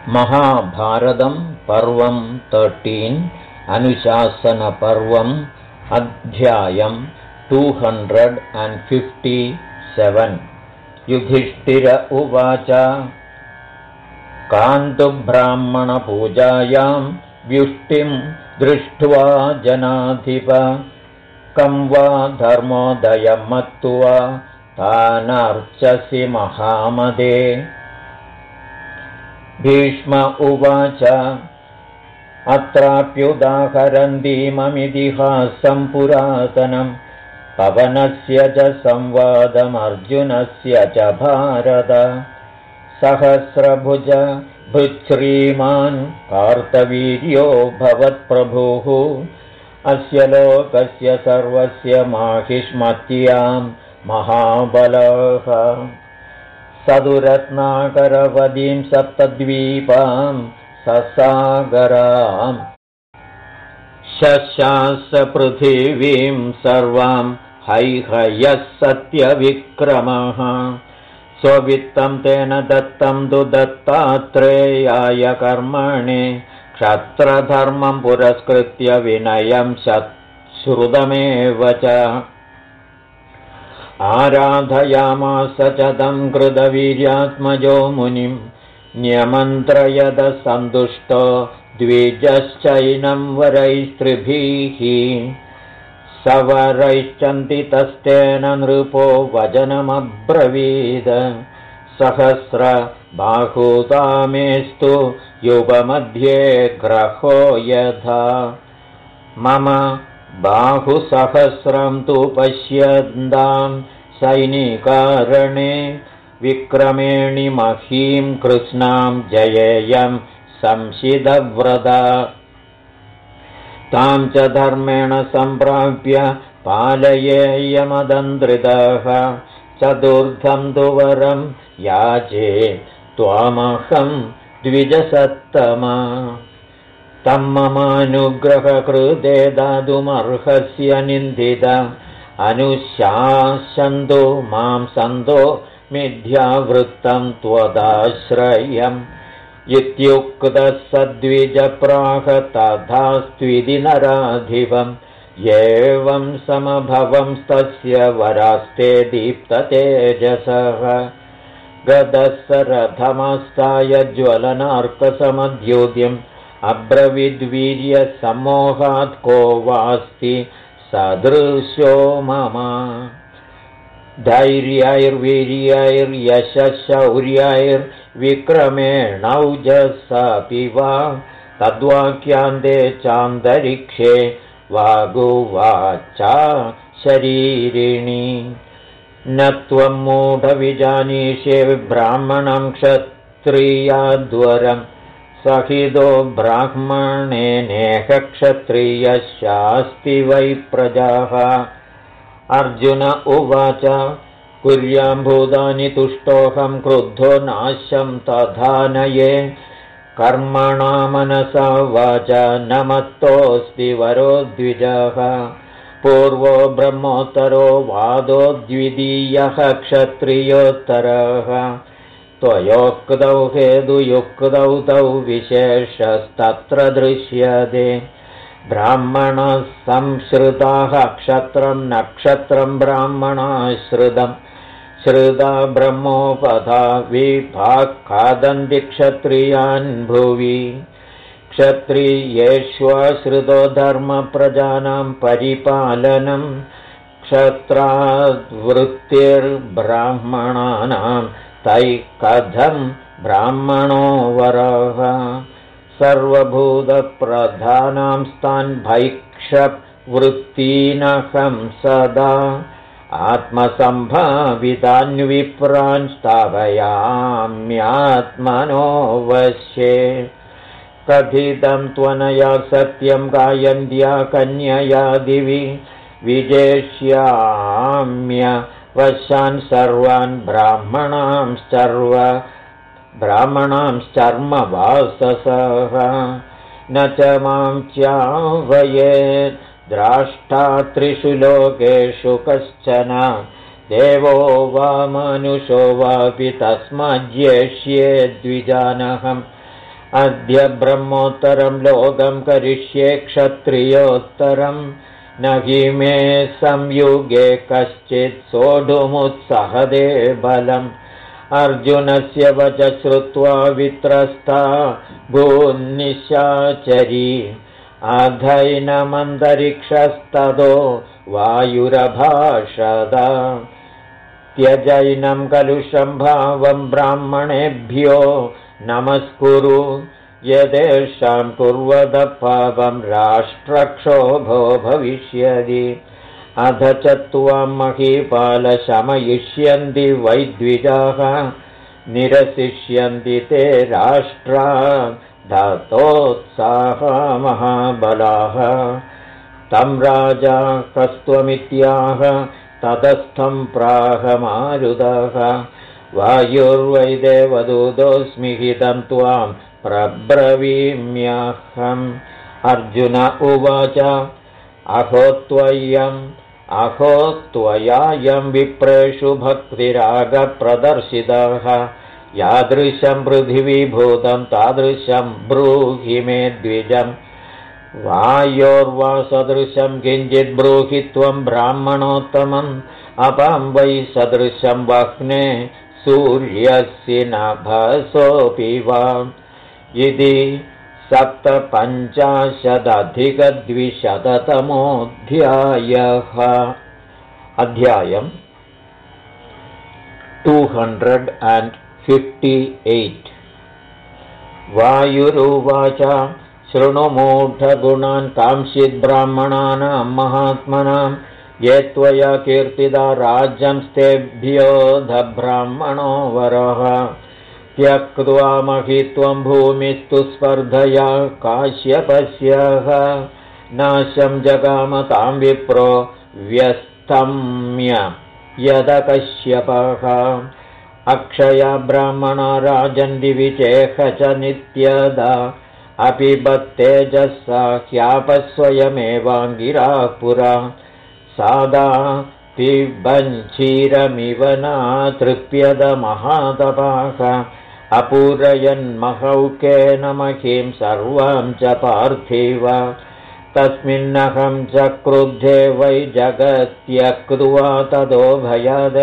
महाभारतं पर्वं 13 अनुशासनपर्वम् अध्यायं 257 युधिष्ठिर उवाच कान्तु ब्राह्मणपूजायां व्युष्टिं दृष्ट्वा जनाधिप कं वा धर्मोदयं मत्वा तानर्चसि महामदे। भीष्म उवाच अत्राप्युदाहरन्तीममितिहासं पुरातनं पवनस्य च संवादमर्जुनस्य च भारत। सहस्रभुज भृच्छ्रीमान् कार्तवीर्यो भवत्प्रभुः अस्य लोकस्य सर्वस्य माहिष्मत्यां महाबलः। सदुरत्नाकरवदीं सप्तद्वीपां ससागरां शशास पृथिवीं सर्वां हैहयः सत्यविक्रमः। स्ववित्तं तेन दत्तं तु दत्तात्रेयाय कर्मणे क्षत्रधर्मं पुरस्कृत्य विनयं श्रुतमेव च। आराधयामास च तं कृतवीर्यात्मजो मुनिं न्यमन्त्रयद सन्तुष्टो द्विजश्चैनं वरैस्त्रिभिः। सवरैश्चन्तितस्तेन नृपो वचनमब्रवीद सहस्रबाहुतामेस्तु युगमध्ये ग्रहो यथा। मम बाहुसहस्रं तु पश्यन्तां सैनिकारणे विक्रमेणि महीं कृष्णां जयेयं संशिदव्रता। तां च धर्मेण सम्प्राप्य पालयेयमदन्द्रितः। चतुर्थं तु वरं याचे त्वामहं द्विजसत्तमा तं ममानुग्रहकृते दातुमर्हस्य निन्दिता। अनुशासन्तु मां सन्तो मिथ्यावृत्तं त्वदाश्रयम् इत्युक्तः सद्विजप्राह तथास्त्विति नराधिपम्। एवं समभवं तस्य वरास्ते दीप्ततेजसः। गदः रथमस्ताय ज्वलनार्कसमद्योत्यम् अब्रवीद्वीर्यसम्मोहात् को वास्ति सदृशो मम। धैर्यैर्वीर्यैर्यशशौर्यैर्विक्रमेणौजसापि वा तद्वाक्यान्ते चान्तरिक्षे वागुवाचा शरीरिणि। न त्वं मूढविजानीषे ब्राह्मणं क्षत्रियाद्वरम् सहितो ब्राह्मणेनेह क्षत्रियशास्ति वै प्रजाः। अर्जुन उवाच कुर्यां भूतानि तुष्टोऽहं क्रुद्धो नाशं तथा नये। कर्मणा मनसा वाचा न मत्तोऽस्ति वरो द्विजः। पूर्वो ब्रह्मोत्तरो वादो द्वितीयः क्षत्रियोत्तरः। त्वयोक्तौ हेतुयुक्तौ तौ विशेषस्तत्र दृश्यते। ब्राह्मणः संश्रिताः क्षत्रं नक्षत्रं ब्राह्मणाश्रितं। श्रुता ब्रह्मोपधा विभाक्खादन्ति क्षत्रियान् भुवि। क्षत्रियेष्वश्रितो धर्मप्रजानां परिपालनं क्षत्राद्वृत्तिर्ब्राह्मणानां तैः कथं ब्राह्मणो वरः। सर्वभूतप्रधानां स्तान् भैक्षवृत्तीनहं सदा। आत्मसम्भावितान् विप्रान् स्थापयाम्यात्मनो वश्ये। कथितं त्वनया सत्यं गायन्त्या कन्यया दिवि विजेष्याम्य वशान् सर्वान् ब्राह्मणांश्चर्मवाससः। न च मां च्यावयेत् द्राष्टा त्रिषु लोकेषु कश्चन। देवो वा मनुष्यो वापि तस्माज्जेष्ये द्विजानहम् अद्य ब्रह्मोत्तरं लोकं करिष्ये क्षत्रियोत्तरं न हि मे संयुगे कश्चित् सोढुमुत्सहदे बलम् अर्जुनस्य वच श्रुत्वा वित्रस्ता भून्निशाचरी अधैनमन्तरिक्षस्ततो वायुरभाषद त्यजैनं कलुषं भावं ब्राह्मणेभ्यो नमस्कुरु यदेषां कुर्वद पापं राष्ट्रक्षोभो भविष्यति अध च त्वां महीपालशमयिष्यन्ति वैद्विजाः निरसिष्यन्ति ते राष्ट्रा धातोत्साहा महाबलाः तं राजा कस्त्वमित्याह ततस्थं प्राह मारुतः वायुर्वै देवदूतोऽस्मि हितं त्वां प्रब्रवीम्यहम् अर्जुन उवाच अहो त्वयायं विप्रेषु भक्तिरागप्रदर्शितः यादृशं पृथिवीभूतं तादृशं ब्रूहि मे द्विजम् वायोर्वा सदृशं किञ्चित् ब्रूहि त्वं ब्राह्मणोत्तमम् अपां वै सदृशं वह्ने सूर्यस्य नभसोऽपि वा इति 750-200तमोऽध्यायः अध्यायम् 258 वायुरुवाच शृणु मूढगुणान् कांश्चित् ब्राह्मणानां महात्मनां ये त्वया कीर्तिदा राज्यंस्तेभ्योऽध ब्राह्मणो वरः त्यक्त्वा महित्वं भूमिस्तु स्पर्धया काश्यपस्यः नाशं जगामतां विप्रो व्यस्तम्य यदकश्यपः अक्षया ब्राह्मणा राजन्ति विचेह च नित्यदा अपि बत्तेजसा ह्यापस्वयमेवाङ्गिराः पुरा सादा पिबञ्चीरमिव नातृप्यद महातपाः अपूरयन्महौकेन महीं सर्वां च पार्थिव तस्मिन्नहं च क्रुद्धे वै जगत्यक्त्वा ततो भयाद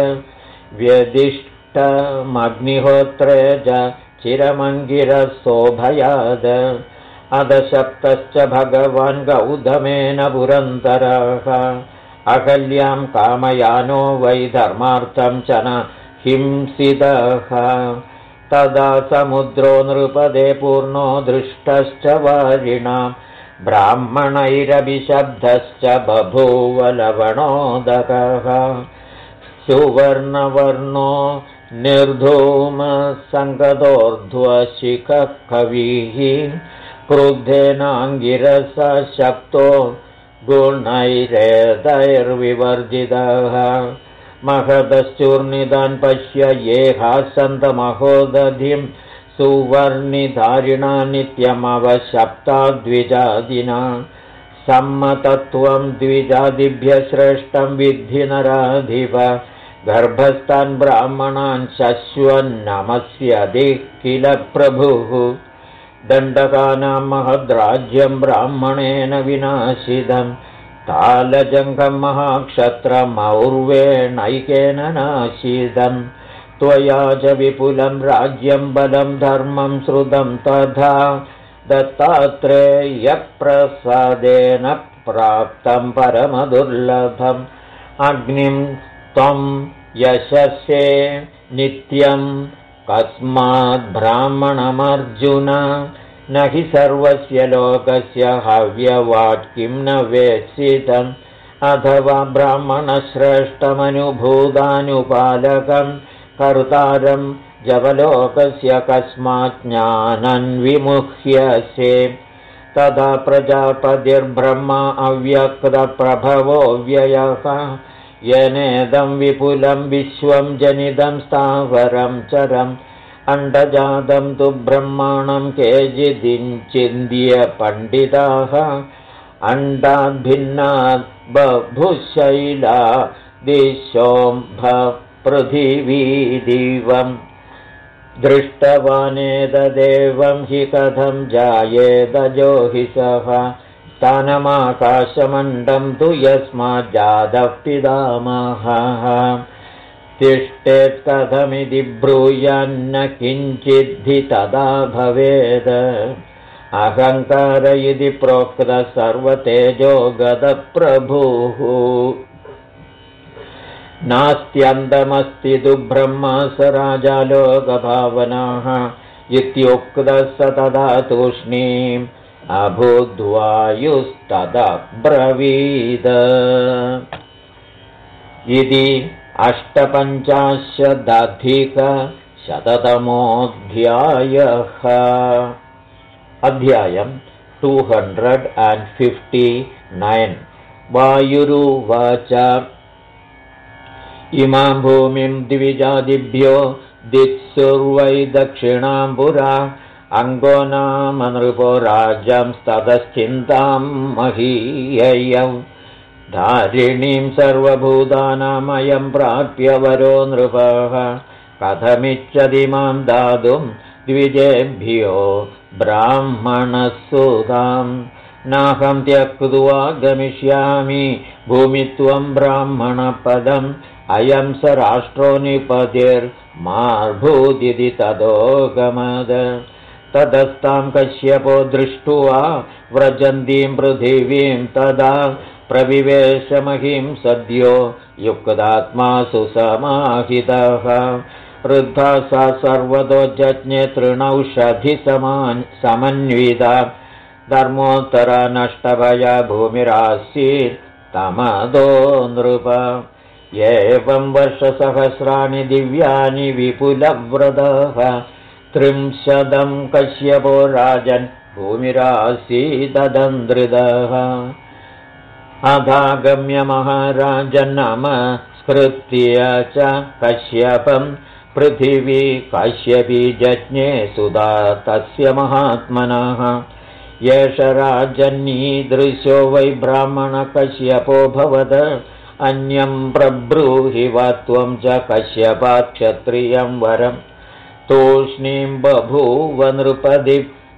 व्यदिष्टमग्निहोत्रे च चिरमङ्गिरसोभयाद अदशप्तश्च भगवान् गौतमेन पुरन्तरः अहल्यां कामयानो वै धर्मार्थं च न हिंसितः तदा समुद्रो नृपदे पूर्णो दृष्टश्च वारिणां ब्राह्मणैरभिशब्दश्च बभूव लवणोदकः सुवर्णवर्णो निर्धूमसङ्गतोर्ध्वशिखः कविः क्रुद्धेनाङ्गिरसः शप्तो गुणैरेतैर्विवर्जितः महदश्चूर्णितान् पश्य ये हासन्तमहोदधिं सुवर्णिधारिणा नित्यमवशप्ता द्विजादिना सम्मतत्वं द्विजादिभ्यः श्रेष्ठं विद्धि नराधिप गर्भस्थान् ब्राह्मणान् शश्वन्नमस्यदिः किल प्रभुः दण्डकानां महद्राज्यं ब्राह्मणेन विनाशितम् तालजङ्घं महाक्षत्रमौर्वेणैकेन नाशितम् त्वया च विपुलं राज्यं बलं धर्मं श्रुतं तथा दत्तात्रेयप्रसादेन प्राप्तं परमदुर्लभम् अग्निं त्वं यशसे नित्यं कस्माद्ब्राह्मणमर्जुन न हि सर्वस्य लोकस्य हव्यवाट् किं न वेत्सितम् अथवा ब्राह्मणश्रेष्ठमनुभूतानुपालकं कर्तारं जवलोकस्य कस्मात् ज्ञानं विमुह्यसे तदा प्रजापतिर्ब्रह्मा अव्यक्तप्रभवो व्ययः येनेदं विपुलं विश्वं जनितं स्थावरं चरम् अण्डजातं तु ब्रह्माणं केचिदिञ्चिन्त्य पण्डिताः अण्डाद्भिन्नाद् बभुशैला दिशोऽम्भ पृथिवी दिवम् दृष्टवानेतदेवं हि कथं जायेदजो हि सः स्थानमाकाशमण्डं तु यस्माज्जातः पितामहः तिष्ठेत् कथमिति ब्रूयान्न किञ्चिद्धि तदा भवेत् अहङ्कार इति प्रोक्तः सर्वतेजो गतप्रभुः नास्त्यन्तमस्ति तु ब्रह्मा स राजा लोकभावनाः इत्युक्तः स तदा तूष्णीम् अभूद्वायुस्तदब्रवीद इति 850-शततमोऽध्यायः अध्यायं 259 वायुरुवाच इमां भूमिं द्विजादिभ्यो दित्सुर्वै दक्षिणां पुरा अङ्गो नाम नृपो राज्यं ततश्चिन्तां महीययौ धारिणीं सर्वभूतानामयं प्राप्य वरो नृपः कथमिच्छति मां दातुं द्विजेभ्यो ब्राह्मणसुतां नाहं त्यक्त्वा गमिष्यामि भूमित्वं ब्राह्मणपदम् अयं स राष्ट्रो निपतिर्मार्भूदिति तदोगमद ततस्तां कश्यपो दृष्ट्वा व्रजन्तीं पृथिवीं तदा प्रविवेशमहिं सद्यो युक्तात्मा सुसमाहितः वृद्धा सा सर्वतो जज्ञे तृणौषधि समन्विता धर्मोत्तरा नष्टभया भूमिरासीत् तमदो नृप एवं वर्षसहस्राणि दिव्यानि विपुलव्रतः 30 कश्यपो राजन् भूमिरासीददन्द्रितः अधागम्य महाराजन्नमस्कृत्य च कश्यपं पृथिवी कश्यपी जज्ञे सुधा तस्य महात्मनः एष राजन्नीदृशो वै ब्राह्मणकश्यपो भवद अन्यं प्रब्रूहि वा त्वं च कश्यपात् क्षत्रियं वरम् तूष्णीं बभूव नृपदि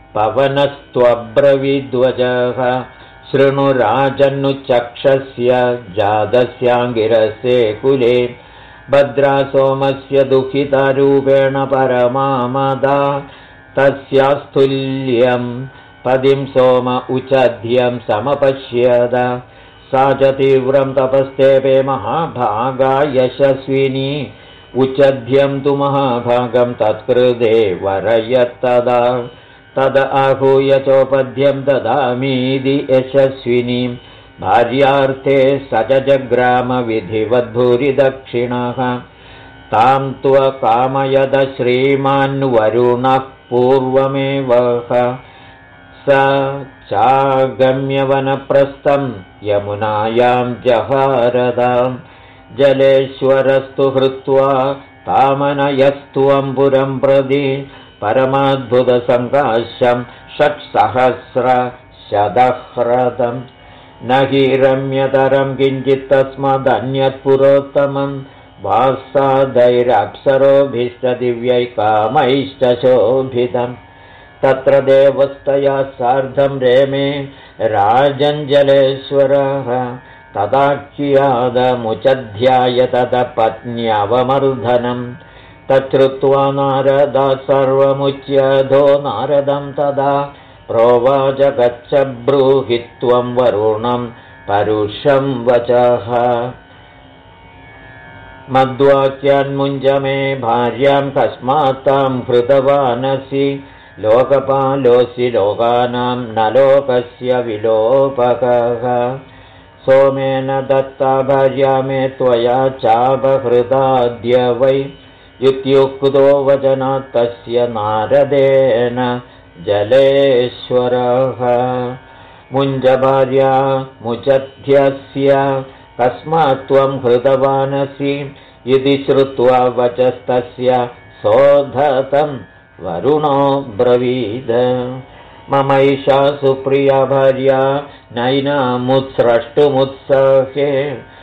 पवनस्त्वब्रवीद्वजः शृणु राजन्नुचक्षस्य जातस्याङ्गिरसे कुले भद्रासोमस्य दुःखितारूपेण परमामदा तस्यास्तुल्यं पदिं सोम उचध्यं समपश्यद सा च तीव्रं तपस्तेपे महाभागा यशस्विनी उचध्यं तु महाभागं तत्कृते वरयत्तदा तद आहूय चोपद्यं ददामीति यशस्विनीं भार्यार्थे स च जग्रामविधिवद्भूरिदक्षिणः तां त्वकामयद श्रीमान्वरुणः पूर्वमेव स चागम्यवनप्रस्थं यमुनायां जहारदां जलेश्वरस्तु हृत्वा तामनयस्त्वं पुरं प्रति परमाद्भुतसङ्काशं 6,000 न हि रम्यतरं किञ्चित् तस्मादन्यत्पुरोत्तमं वासादैरप्सरोभिश्च दिव्यैकामैश्च शोभितम् तत्र देवस्तया सार्धं रेमे राजञ्जलेश्वरः तदाख्यादमुचध्याय तदपत्न्यवमर्दनम् तच्छ्रुत्वा नारदा सर्वमुच्यधो नारदं तदा प्रोवाच गच्छ ब्रूहि त्वं वरुणं परुषं वचः मद्वाक्यान्मुञ्ज मे भार्यां कस्मात्तां हृतवानसि लोकपालोऽसि लोकानां न लोकस्य विलोपकः सोमेन दत्ता भार्या मे त्वया चापहृताद्य वै इत्युक्तो वचनात् तस्य नारदेन जलेश्वरः मुञ्ज भार्या मुचध्यस्य कस्मात् त्वं हृतवानसि इति श्रुत्वा वचस्तस्य सोद्धतं वरुणो ब्रवीद ममैषा सुप्रिया भार्या नैनामुत्स्रष्टुमुत्सहे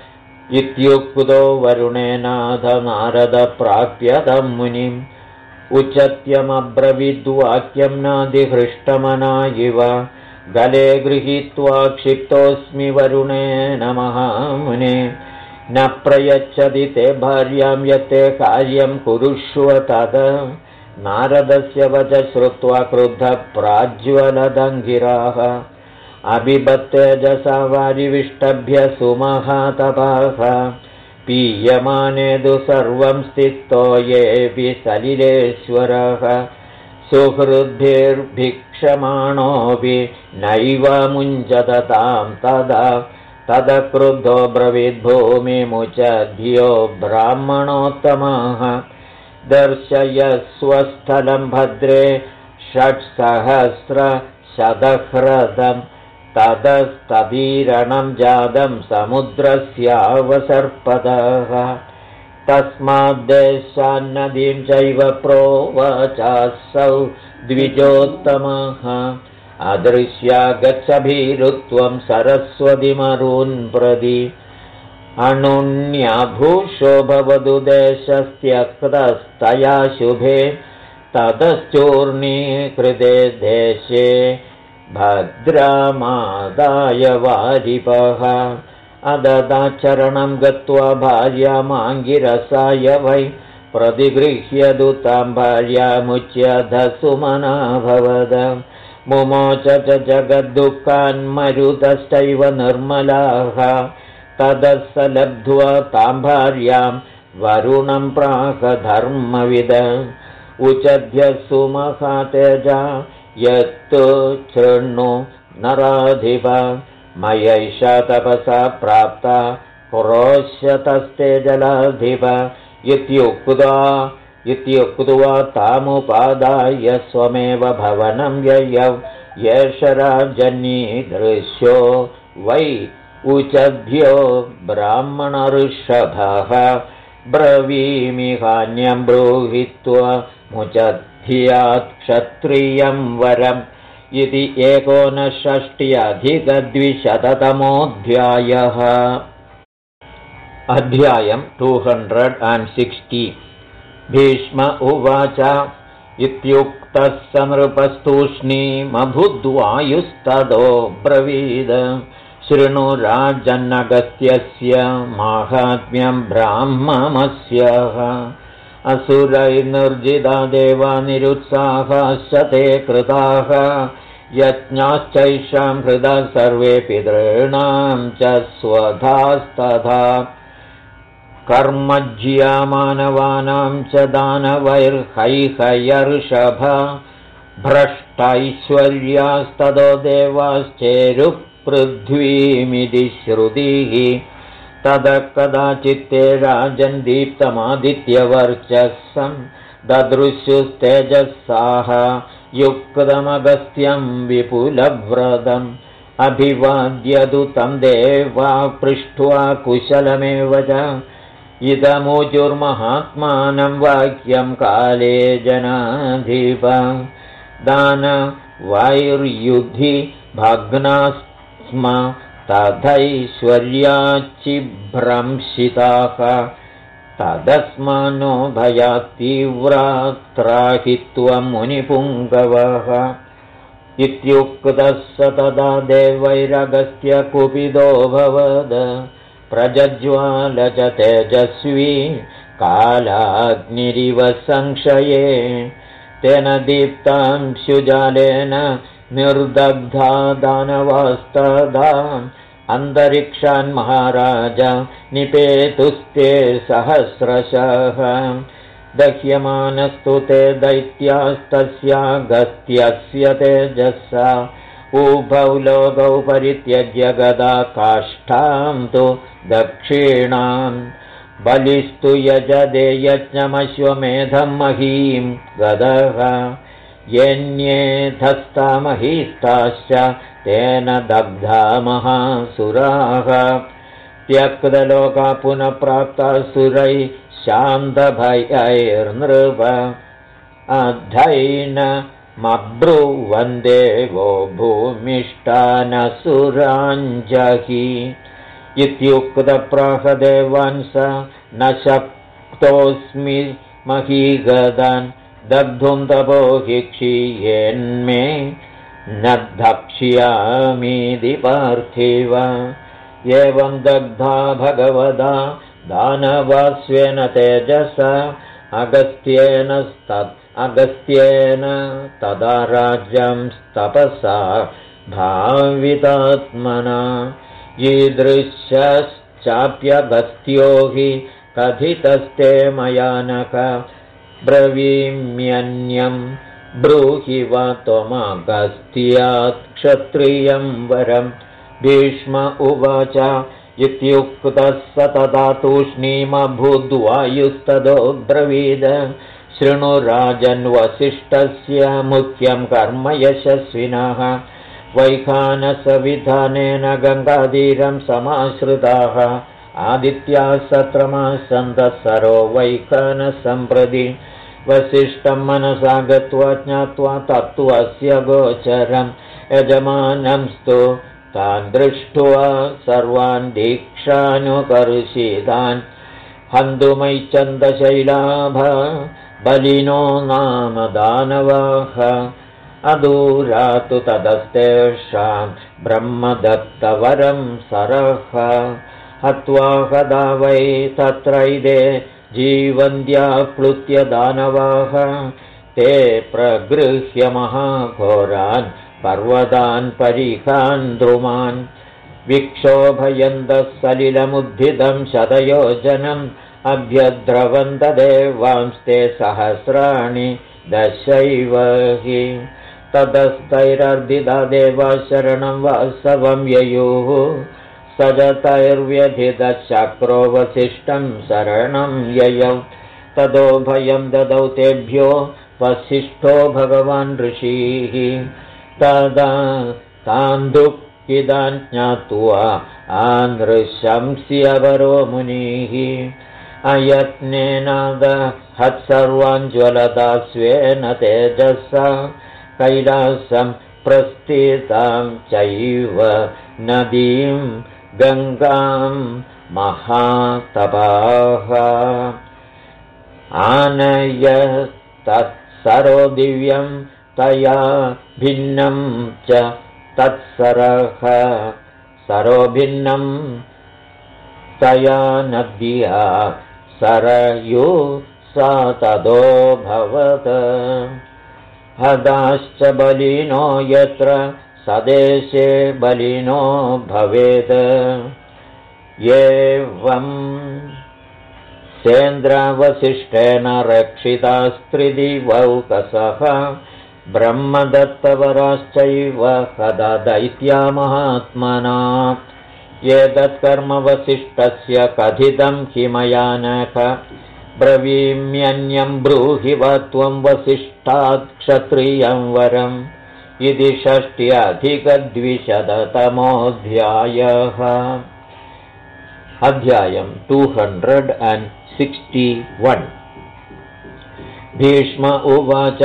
इत्युक्तो वरुणेनाथ नारद प्राप्यतं मुनिं उचत्यमब्रवीद्वाक्यं नादिहृष्टमना इव गले गृहीत्वा क्षिप्तोऽस्मि वरुणेन महामुने न प्रयच्छति ते भार्यां यत्ते कार्यं कुरुष्व तद नारदस्य वच श्रुत्वा क्रुद्धः प्राज्वलदङ्गिराः अबिबत्तेजसा वारिविष्टभ्य सुमहातपाः पीयमाने तु सर्वं स्थितो येऽपि सलिलेश्वरः सुहृद्भिर्भिक्षमाणोऽपि नैव मुञ्चतां तदा तदक्रुद्धो ब्रवीद्भूमिमुचध्यो ब्राह्मणोत्तमः दर्शयस्वस्थलं भद्रे 6,000 तदस्तदीरणं जातं समुद्रस्यावसर्पदः तस्माद्देशान्नदीं चैव प्रोवाचासौ द्विजोत्तमः अदृश्या गच्छभीरुत्वं सरस्वतीमरून् प्रति अणुन्याभूषो भवतु देशस्त्यक्तस्तया शुभे ततश्चूर्णीकृते देशे भद्रामादाय वारिपः अददाचरणं गत्वा भार्यामाङ्गिरसाय वै प्रतिगृह्यतु तां भार्यामुच्यधसुमनाभवद मुमोच च जगद्दुःखान्मरुतश्चैव निर्मलाः ततः स लब्ध्वा तां भार्यां वरुणं प्राहधर्मविद उचध्य सुमहातेजा यत्तु शृण्ु नराधिप मयैषा तपसा प्राप्ता पुरोष्यतस्ते जलाधिप इत्युक्त्वा तामुपादाय स्वमेव भवनं ययौ एष राजन्यीदृश्यो वै उचध्यो ब्राह्मणऋषभः ब्रवीमिहान्यं ब्रूहित्वा मुचध्यात् क्षत्रियं वरम् इति 1960-अधिक-200तमोऽध्यायः। अध्यायं 260। भीष्म उवाच इत्युक्तः स नृपस्तूष्णीमभूद्वायुस्ततो ब्रवीद शृणु राजन्नगस्त्यस्य माहात्म्यं ब्राह्ममस्यः असुरैर्निर्जिता देवा निरुत्साहाश्च ते कृताः यज्ञाश्चैषां हृदा सर्वे पितॄणां च स्वधास्तथा कर्मज्या मानवानां च दानवैर्हैहयर्षभ भ्रष्टैश्वर्यास्ततो देवाश्चेरुपृथ्वीमिति श्रुतिः ततः कदाचित्ते राजन् दीप्तमादित्यवर्चस्सं ददृशुस्तेजस्साः युक्तमगस्त्यं विपुलव्रतम् अभिवाद्यतु तं देवा पृष्ट्वा कुशलमेव च इदमुचुर्महात्मानं वाक्यं काले जनाधिप दानवैर्युधि भग्नास्म तथैश्वर्याच्चिभ्रंशिताः तदस्मानो भयात्तीव्रात्राहित्वं मुनिपुङ्गवः इत्युक्तः स तदा देवैरगस्त्य कुपितोऽभवद प्रज्ज्वाल च तेजस्वी कालाग्निरिव संशये तेन दीप्तांशुजालेन निर्दग्धा दानवास्तदा अन्तरिक्षान् महाराज निपेतुस्ते सहस्रशः दह्यमानस्तु ते दैत्यास्तस्यागस्त्यस्य तेजसा उभौ लोकौ परित्यज्य गदा काष्ठां तु दक्षिणां बलिस्तु यजदे यज्ञमश्वमेधं महीं गदः येन्येधस्तामहीस्ताश्च तेन दग्धा महासुराः त्यक्तलोका पुनः प्राप्ता सुरैः शान्तभयैर्नृप अधैनमब्रुवन्देवो भूमिष्ठानसुराञ्जहि इत्युक्तप्राहदेवान् स न शक्तोऽस्मि महीगदान् दग्धुं तपो हि क्षीयेन्मे न धक्ष्यामीति पार्थिव एवं दग्धा भगवदा दानवास्वेन तेजसा अगस्त्येन तदा राज्यं तपसा भावितात्मना ईदृशश्चाप्यगस्त्यो हि कथितस्ते मयानक ब्रवीम्यन्यं ब्रूहि वा त्वमगस्त्यात् क्षत्रियं वरं भीष्म उवाच इत्युक्तः स तदा तूष्णीमभूद्वायुस्तदोब्रवीद शृणु राजन्वसिष्ठस्य मुख्यं कर्म यशस्विनः वैखानसविधानेन गङ्गातीरं समाश्रिताः आदित्याः सत्रमासन्तः सरो वैखानसम्प्रति वसिष्ठं मनसा गत्वा ज्ञात्वा तत्त्वस्य गोचरं यजमानंस्तु तान् दृष्ट्वा सर्वान् दीक्षानुकर्षितान् हन्तुमैच्छन्दशैलाभ बलिनो नाम दानवाः अदूरातु तदस्तेषां ब्रह्मदत्तवरं सरः हत्वा कदा वै तत्रैदे जीवन्त्याप्लुत्य दानवाः ते प्रगृह्य महाघोरान् पर्वतान् परिखान् द्रुमान् विक्षोभयन्तः सलिलमुद्धितं शतयोजनम् अभ्यद्रवन्तदेवांस्ते सहस्राणि दशैव हि ततस्तैरर्दिता देवा शरणं वासवं ययुः सजतैर्व्यधितशक्रो वसिष्ठं शरणं ययौ ततो भयं ददौ तेभ्यो वसिष्ठो भगवान् ऋषिः तदा तान्दुःखितान् ज्ञात्वा आनृशंस्यवरो मुनिः अयत्नेनादहत्सर्वान् ज्वलता स्वेन तेजसा कैलासं प्रस्थितां चैव नदीं गङ्गां महातपाः आनयस्तत्सरो दिव्यं तया भिन्नं च तत्सरः सरो भिन्नं तया नद्या सरयु सा तदोऽभवत् हदाश्च बलिनो यत्र सदेशे बलिनो भवेत् एवं सेन्द्रावसिष्ठेन रक्षितास्त्रिदिवौकसः ब्रह्मदत्तवराश्चैव कदा दैत्या महात्मना एतत्कर्म वसिष्ठस्य कथितं हिमयानक ब्रवीम्यन्यं ब्रूहि वा त्वं वसिष्ठात् क्षत्रियं वरम् इति 60-अधिक-200तमोऽध्यायः अध्यायं 261 भीष्म उवाच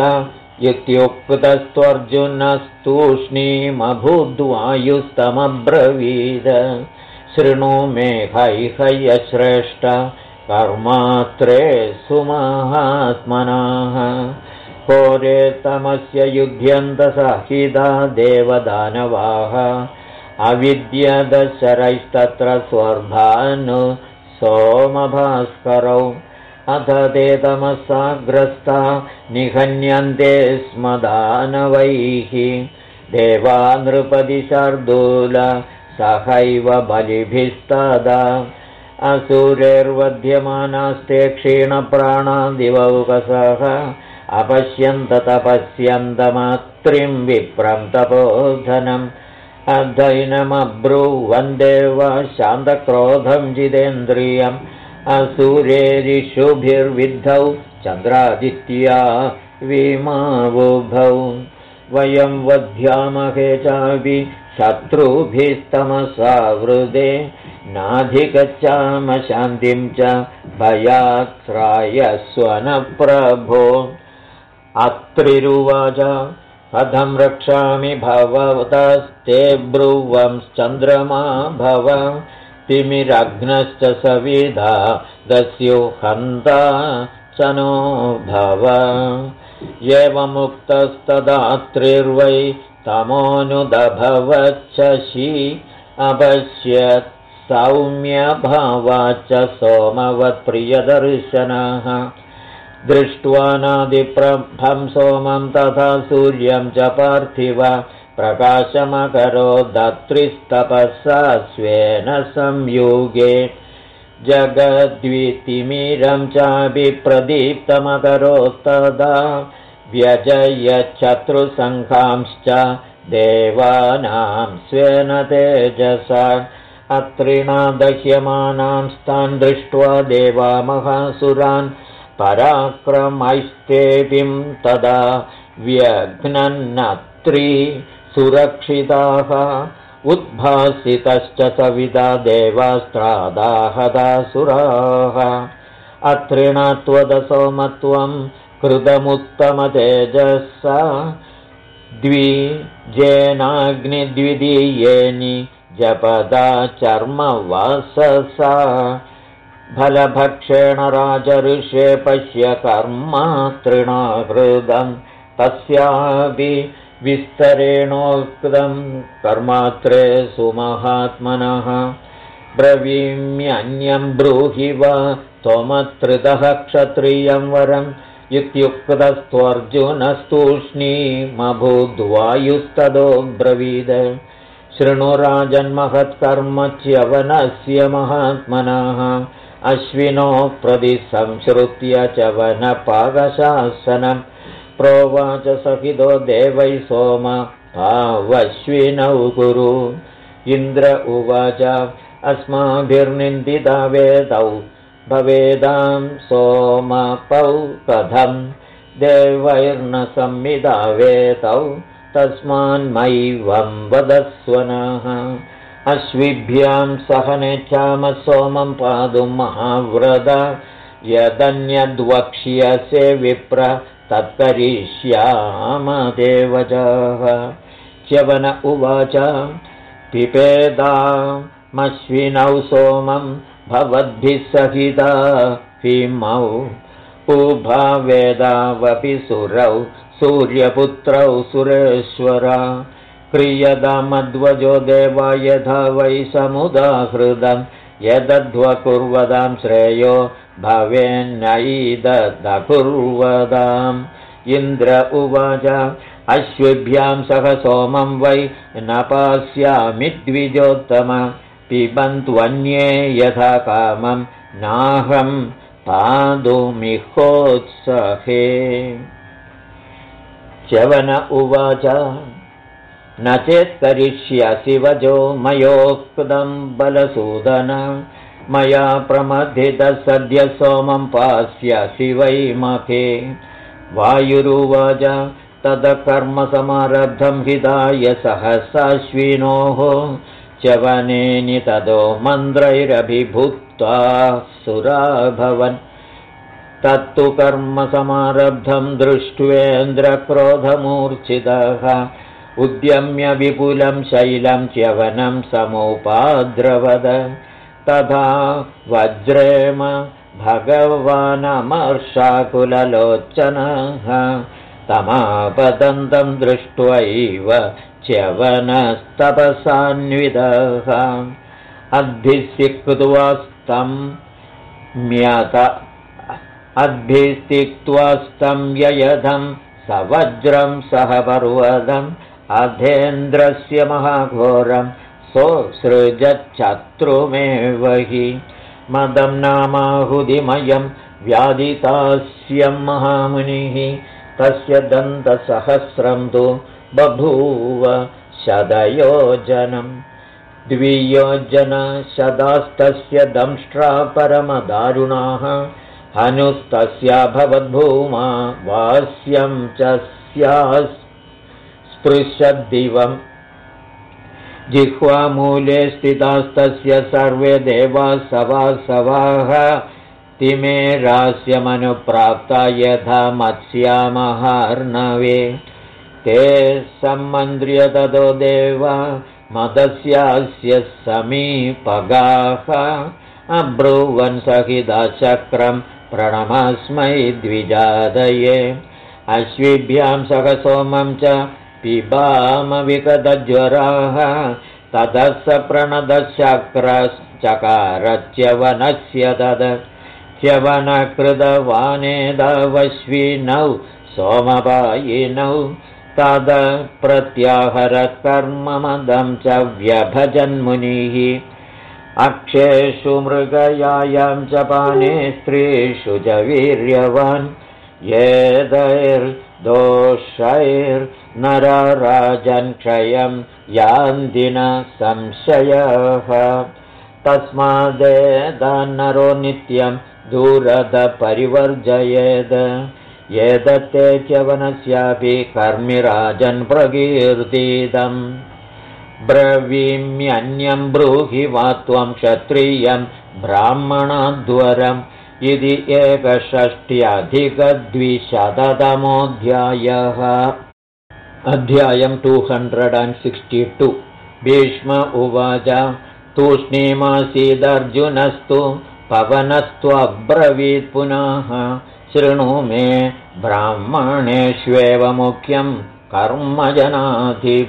इत्युक्तस्त्वर्जुनस्तूष्णीमभूद्वायुस्तमब्रवीद शृणु मे हैहयश्रेष्ठ कर्मात्रे सुमहात्मनाः होरे तमस्य युध्यन्तसहिता देवदानवाः अविद्यदशरैस्तत्र स्वर्धानु सोमभास्करौ अथ ते तमसाग्रस्ता निहन्यन्ते स्म दानवैः देवा नृपतिशार्दूल सहैव बलिभिस्तदा असुरेर्वध्यमानास्ते क्षीणप्राणादिवौकसः अपश्यन्त तपस्यन्तमात्रिं विप्रं तपोधनम् अध्ययनमब्रुवन्देव शान्तक्रोधं जितेन्द्रियम् असुरेरिषुभिर्विद्धौ चन्द्रादित्या विमावुभौ वयं वध्यामहे चापि शत्रुभिस्तमसावृदे नाधिगच्छाम शान्तिं च भयात्स्रायस्वनप्रभो अत्रिरुवाच कथं रक्षामि भवतस्ते ब्रुवंश्चन्द्रमा भव तिमिरग्नश्च सविधा दस्यु हन्ता च नो भव एवमुक्तस्तदात्रिर्वै तमोऽनुदभवच्छशि अपश्यत् सौम्यभावाच्च सोमवत्प्रियदर्शनः दृष्ट्वा नादिप्रभं सोमं तथा सूर्यं च पार्थिव प्रकाशमकरोद्धत्रिस्तपसा स्वेन संयुगे जगद्वितिमिरं चाभिप्रदीप्तमकरोत्तदा व्यजयच्छत्रुसङ्घांश्च देवानां स्वेन तेजसा अत्रिणा दह्यमानांस्तान् दृष्ट्वा देवा महासुरान् पराक्रमैस्तेभिं तदा व्यघ्नन्नत्रि सुरक्षिताः उद्भासितश्च सविदा देवास्त्रादाहदासुराः अत्रिणा त्वदसोमत्वं कृतमुत्तमतेजसा द्विजेनाग्निद्वितीयेनि जपदा चर्मवाससा फलभक्षेण राजऋषे पश्य कर्मा तृणाहृदं तस्यापि विस्तरेणोक्तं कर्मात्रे सुमहात्मनः ब्रवीम्यन्यं ब्रूहि वा त्वमत्रितः क्षत्रियं वरम् इत्युक्तस्तुर्जुनस्तूष्णीमभूद्वायुस्तदो ब्रवीद शृणुराजन्महत्कर्म च्यवनस्य महात्मनः अश्विनो प्रतिसंश्रुत्य च्यवनपाकशासनं प्रोवाच सहितो देवै सोम पावश्विनौ कुरु इन्द्र उवाच अस्माभिर्निन्दिता वेदौ भवेदां सोमपौ कथं देवैर्न संविदा वेदौ तस्मान्मैवं वदस्वनः अश्विभ्यां सह नेच्छामः सोमं पातुं महाव्रत यदन्यद्वक्ष्यसे विप्र तत्करिष्यामदेवजः च्यवन उवाच पिपेदामश्विनौ सोमं भवद्भिः सहिता भीमौ उभावेदावपि सुरौ सूर्यपुत्रौ सुरेश्वरा क्रियतामध्वजो देवा यथा वै समुदाहृदं यदध्वकुर्वदां श्रेयो भवेन्नैददकुर्वदाम् इन्द्र उवाच अश्विभ्यां सह सोमं वै न पास्यामि द्विजोत्तम पिबन्त्वन्ये यथा कामं नाहं पादुमिहोत्सहे च्यवन उवाच न चेत् करिष्यसि वजो मयोक्तं बलसूदन मया प्रमथितः सद्यः सोमं पास्यसि वै मखे वायुरुवाच तदकर्मसमारब्धं हिताय सहसाश्विनोः च्यवनेनि तदो मन्त्रैरभिभूत्वा सुराभवन् तत्तु कर्मसमारब्धं दृष्ट्वेन्द्रक्रोधमूर्च्छितः उद्यम्य विपुलं शैलं च्यवनं समुपाद्रवद तथा वज्रेम भगवानमर्षाकुललोचनः तमापतन्तं दृष्ट्वैव च्यवनस्तपसान्वितः अद्भिस्तिक्त्वास्तं ययधं सवज्रं सह पर्वतम् अधेन्द्रस्य महाघोरं सोऽसृजच्छत्रुमेव हि मदं नामाहुतिमयं व्याधितास्यं महामुनिः तस्य दन्तसहस्रं तु बभूव शतयोजनं द्वियोजनशतास्तस्य दंष्ट्रा परमदारुणाः हनुस्तस्याभवद्भूमा वास्यं च स्पृशद्दिवम् जिह्वामूले स्थितास्तस्य सर्वे देवाः सवासवाः तिमेरास्यमनुप्राप्ता यथा मत्स्यामहार्णवे ते सम्मन्त्र्य ततो देवा मदस्यास्य समीपगाः अब्रुवन् सहिता चक्रं प्रणमस्मै द्विजादये अश्विभ्यां सह सोमं च पिबामविगतज्वराः ततः स प्रणदशक्रश्चकारच्यवनस्य तद् च्यवनकृतवानेदवश्विनौ सोमपायिनौ तद प्रत्याहरकर्ममदं च व्यभजन्मुनिः अक्षेषु मृगयायां च पाने स्त्रीषु च वीर्यवान् येदैर्दोषैर्नरराजन् क्षयं यान्ति न संशयः तस्मादेतन्नरो नित्यं दूरदपरिवर्जयेत् एतत्ते च्यवनस्यापि कर्मिराजन् प्रकीर्तितम् ब्रवीम्यन्यं ब्रूहि वा त्वं क्षत्रियं ब्राह्मणाध्वरम् इति 1,65,200तमोऽध्यायः अध्यायं 262 भीष्म उवाच तूष्णीमासीदर्जुनस्तु पवनस्त्वब्रवीत् पुनः शृणु मे ब्राह्मणेष्वेव मुख्यं कर्मजनाधिप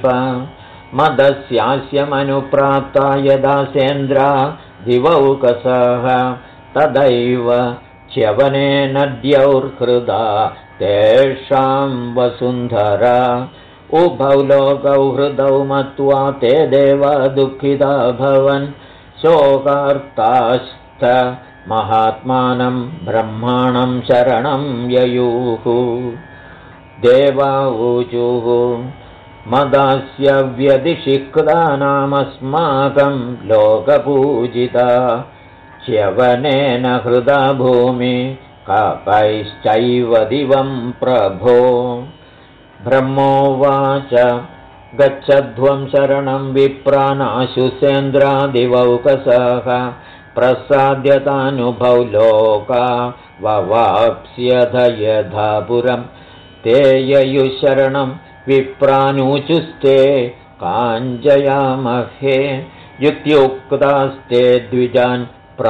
मदस्यास्यमनुप्राप्ता यदा सेन्द्रा दिवौकसः तदैव च्यवनेन द्यौर्हृदा तेषां वसुन्धरा उभौ लोकौ हृदौ मत्वा ते देवा दुःखिता भवन् शोकार्ताश्च महात्मानं ब्रह्माणं शरणं ययुः देवा ऊचुः मदास्य व्यधिषिक्तानामस्माकं लोकपूजिता च्यवनेन हृदा भूमि कपैश्चैव दिवं प्रभो ब्रह्मोवाच गच्छध्वं शरणं विप्रानाशुसेन्द्रादिवौकसः प्रसाद्यतानुभौ लोका ववाप्स्यथ यथा पुरं ते ययुशरणं विप्रानूचुस्ते काञ्जयामहे युक्त्युक्तास्ते द्विजान्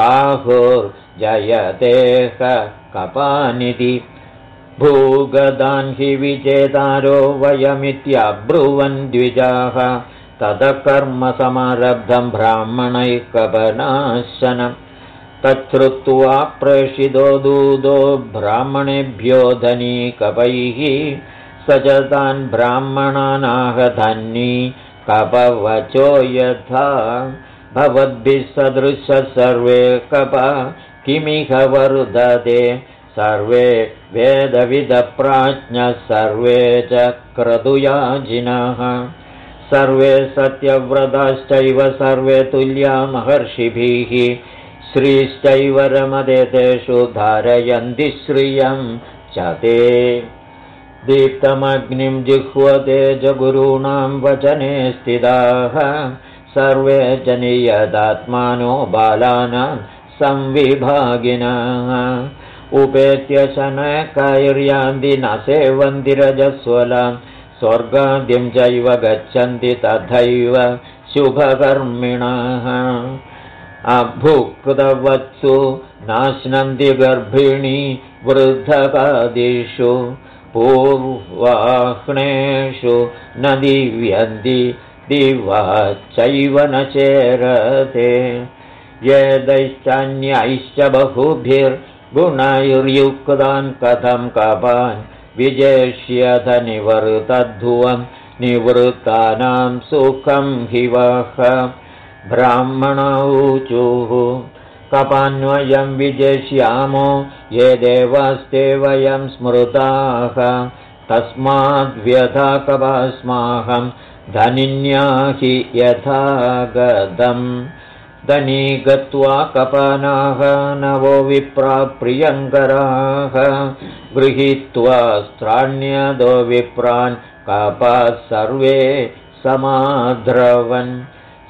प्राहुर्जयतेह कपानिधि भूगदान् हि विजेतारो वयमित्यब्रुवन् द्विजाः ततः कर्म समारब्धं ब्राह्मणैः कपनाशनं तच्छ्रुत्वा प्रेषितो दूतो ब्राह्मणेभ्यो धनीकपैः स च तान् ब्राह्मणानाह धन्नी कपवचो यथा भवद्भिः सदृशः सर्वे कप किमिह वर्धते सर्वे वेदविदप्राज्ञः सर्वे च क्रतुयाजिनः सर्वे सत्यव्रताश्चैव सर्वे तुल्या महर्षिभिः श्रीश्चैव रमते तेषु धारयन्ति श्रियं च ते दीप्तमग्निं जिह्वते च गुरूणां वचने स्थिताः सर्वे च नियतात्मानो बालानां संविभागिनः उपेत्य शनकैर्यान्ति न सेवन्ति रजस्वलां स्वर्गाद्यं चैव गच्छन्ति तथैव शुभकर्मिणः अभुक्तवत्सु नाश्नन्ति गर्भिणी वृद्धकादिषु पूर्वाह्नेषु न दीव्यन्ति दिवा चैव न चेरते यदैश्चान्यैश्च बहुभिर्गुणैर्युक्तान् कथं कपान् विजेष्यथ निवृतध्रुवं निवृत्तानां सुखं हि वः ब्राह्मणौचुः कपान्वयं विजेष्यामो ये देवास्ते वयं स्मृताः तस्माद्व्यथा कपास्माहं धनिन्या हि यथा गदम् धनी गत्वा कपानाः नवो विप्रा प्रियङ्कराः गृहीत्वा स्त्राण्यदो विप्रान् कपाः सर्वे समाद्रवन्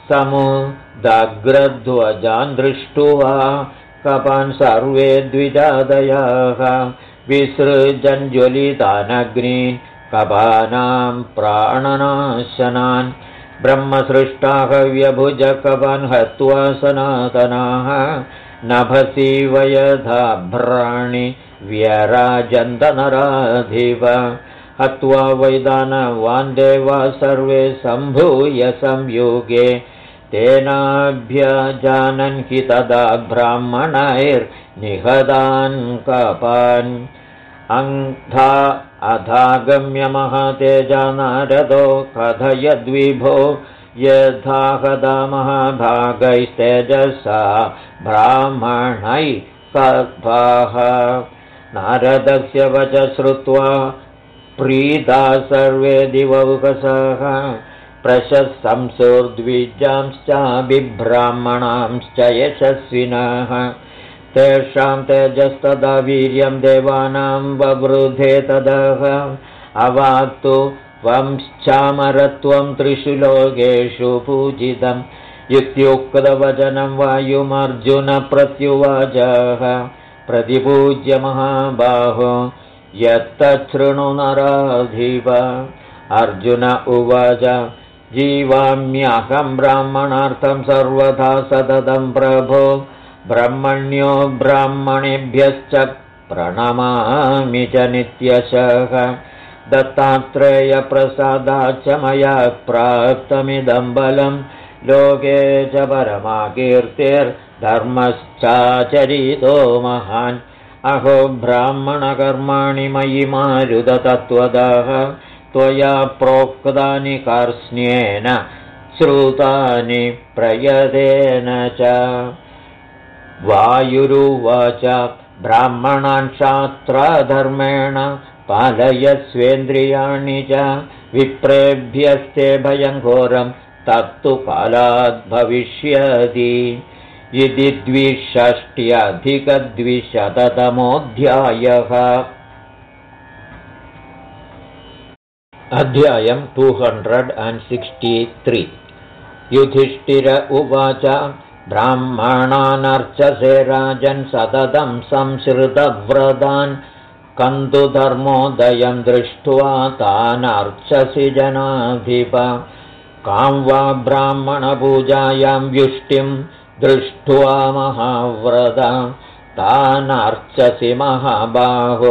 समुदाग्रध्वजान् दृष्ट्वा कपान् सर्वे द्विजादयाः विसृजन् ज्वलितानग्नीन् कपानां प्राणनाशनान् ब्रह्मसृष्टाः व्यभुजकपान् हत्वा सनातनाः नभसि वयधा भ्राणि व्यराजन्तनराधिव हत्वा वैदानवान् देवा सर्वे सम्भूय संयुगे तेनाभ्यजानन् हि तदा ब्राह्मणैर्निहतान् कपान् अन्धा अधागम्य महतेजा नारदो कथयद्विभो यथा हदा महाभागैस्तेजसा ब्राह्मणैः कपाः नारदस्य वच श्रुत्वा प्रीता सर्वे दिवौकसः प्रशंसोर्द्विजांश्चाभिब्राह्मणांश्च यशस्विनः तेषां तेजस्तदा वीर्यं देवानां ववृधे तदः अवाक्तु वंश्चामरत्वं त्रिषु लोकेषु पूजितम् इत्युक्तवचनं वायुमर्जुन प्रत्युवाचः प्रतिपूज्य महाबाहो यत्तच्छृणु नराधिप अर्जुन उवाच जीवाम्यहं ब्राह्मणार्थं सर्वथा सततं प्रभो ब्रह्मण्यो ब्राह्मणेभ्यश्च प्रणमामि च नित्यशः दत्तात्रेयप्रसादाच्च मया प्राप्तमिदं बलं लोके च परमाकीर्तिर्धर्मश्चाचरितो महान् अहो ब्राह्मणकर्माणि मयि मारुततत्त्वतः त्वया प्रोक्तानि कार्ष्ण्येन श्रुतानि प्रयतेन च वायुरुवाच ब्राह्मणान् क्षात्रधर्मेण पालयस्वेन्द्रियाणि च विप्रेभ्यस्ते भयं घोरं तत्तु कालाद् भविष्यति इति 260 अध्यायं 263 युधिष्ठिर उवाच ब्राह्मणानर्चसे राजन् सततं संश्रितव्रतान् कन्दुधर्मोदयं दृष्ट्वा तानर्चसि जनाधिप कां वा ब्राह्मणपूजायां व्युष्टिं दृष्ट्वा महाव्रत तानर्चसि महाबाहो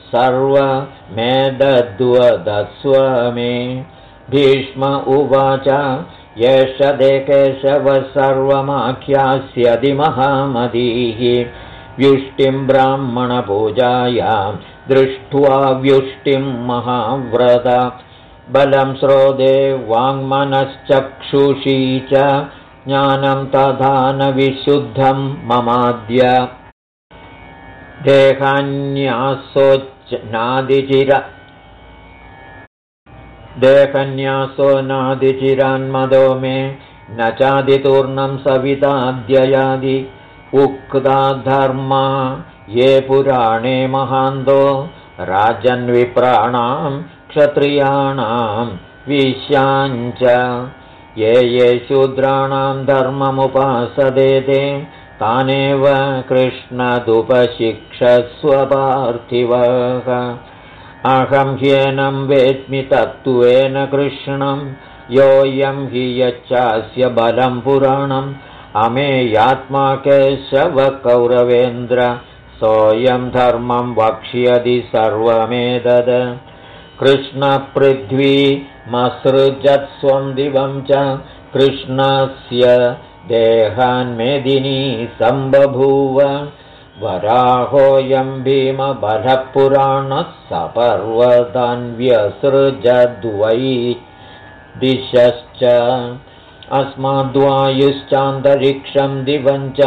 सर्वमेतद्वदस्व मे भीष्म उवाच एष ते केशवः सर्वमाख्यास्यति महामतीः व्युष्टिं ब्राह्मणपूजायां दृष्ट्वा व्युष्टिं महाव्रत बलं श्रोते वाङ्मनश्चक्षुषी च ज्ञानं तथा न विशुद्धं ममाद्य देहन्यासो नादिचिरान्मदो मे न चादितूर्णं सविताद्ययादि उक्ता धर्मा ये पुराणे महान्तो राजन्विप्राणां क्षत्रियाणां विश्याञ्च ये शूद्राणां धर्ममुपासते ते तानेव कृष्णदुपशिक्षस्व पार्थिवः अहं ह्येनं वेत्मि तत्त्वेन कृष्णं योऽयं हि यच्चास्य बलं पुराणम् अमेयात्मा केशव कौरवेन्द्र सोऽयं धर्मं वक्ष्यति सर्वमेतद् कृष्णपृथ्वीमसृजत्स्वं दिवं च कृष्णस्य देहान्मेदिनी सम्बभूव वराहोऽयं भीमबलपुराणः सपर्वतान्व्यसृजद्वै दिशश्च अस्माद्वायुश्चान्तरिक्षं दिवं च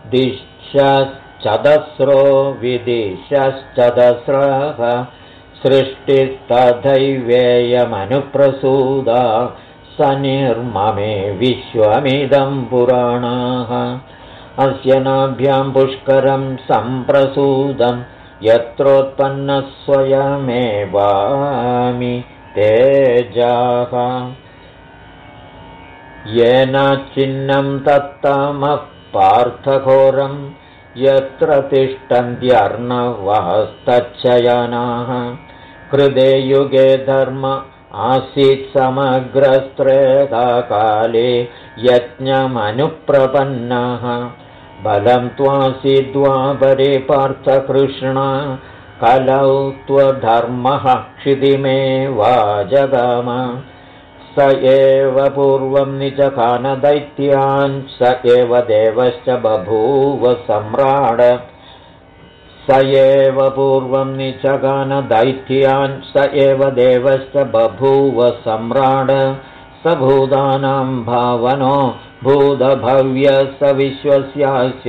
दिशश्चदस्रो विदिशश्चदस्रः सृष्टिस्तथैवेयमनुप्रसूदा स निर्ममे विश्वमिदं पुराणाः अस्य नाभ्यां पुष्करं सम्प्रसूदं यत्रोत्पन्नः स्वयमेवामि तेजाः येन चिन्नं तत्तमः पार्थघोरं यत्र तिष्ठन्त्यर्णवस्तच्छयनाः हृदे युगे धर्म आसीत् समग्रस्त्रेताकाले यज्ञमनुप्रपन्नः बलं त्वासि द्वापरे पार्थकृष्णा कलौ त्वधर्मः क्षितिमेवाजगाम स एव पूर्वं निचकानदैत्यान् स एव देवश्च बभूव सम्राड स एव पूर्वं निचकानदैत्यान् स एव देवश्च बभूव सम्राड स भूतानां भावनो भूतभव्य स विश्वस्यास्य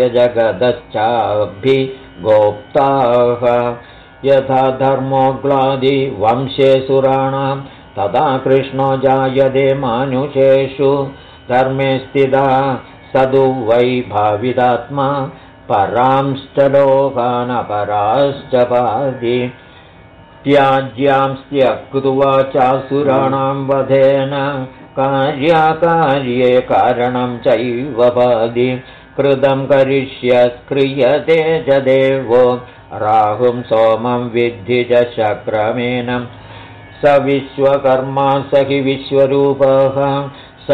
जगदश्चाभिगोप्ताः यथा धर्मोग्लादि वंशे सुराणां तदा कृष्णो जायते मानुषेषु धर्मे स्थिता सदु वै भाविदात्मा परांश्च लोकानपराश्च पादि त्याज्यां त्यक्त्वा चासुराणां वधेन कार्याकार्ये कारणं चैव पादि कृतं करिष्यत्क्रियते च देवो राहुं सोमं विद्धि च शक्रमेनं स विश्वकर्मा स हि विश्वरूपः स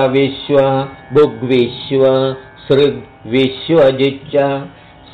विश्वभुग्विश्वसृग्विश्वजिच्च स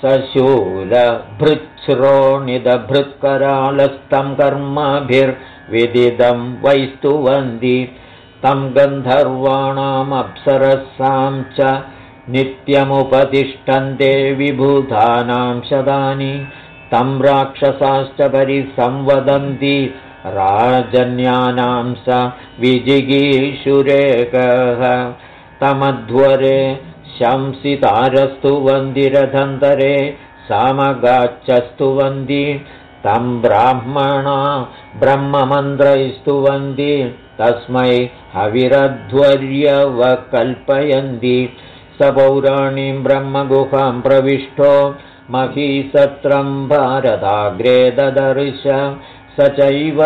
शूलभृच्छ्रोणितभृत्करालस्तं कर्मभिर्विदितं वैस्तुवन्ति तं गन्धर्वाणामप्सरसां च नित्यमुपतिष्ठन्ते विभूतानां शतानि तं राक्षसाश्च परिसंवदन्ति राजन्यानां स विजिगीषुरेकः तमध्वरे शंसितारस्तुवन्ति रथन्तरे सामगाच्चस्तुवन्ति तं ब्राह्मणा ब्रह्ममन्त्रैस्तुवन्ति तस्मै हविरध्वर्यवकल्पयन्ति स पौराणीं ब्रह्मगुहां प्रविष्टो महीसत्रं भारताग्रे ददर्श स चैव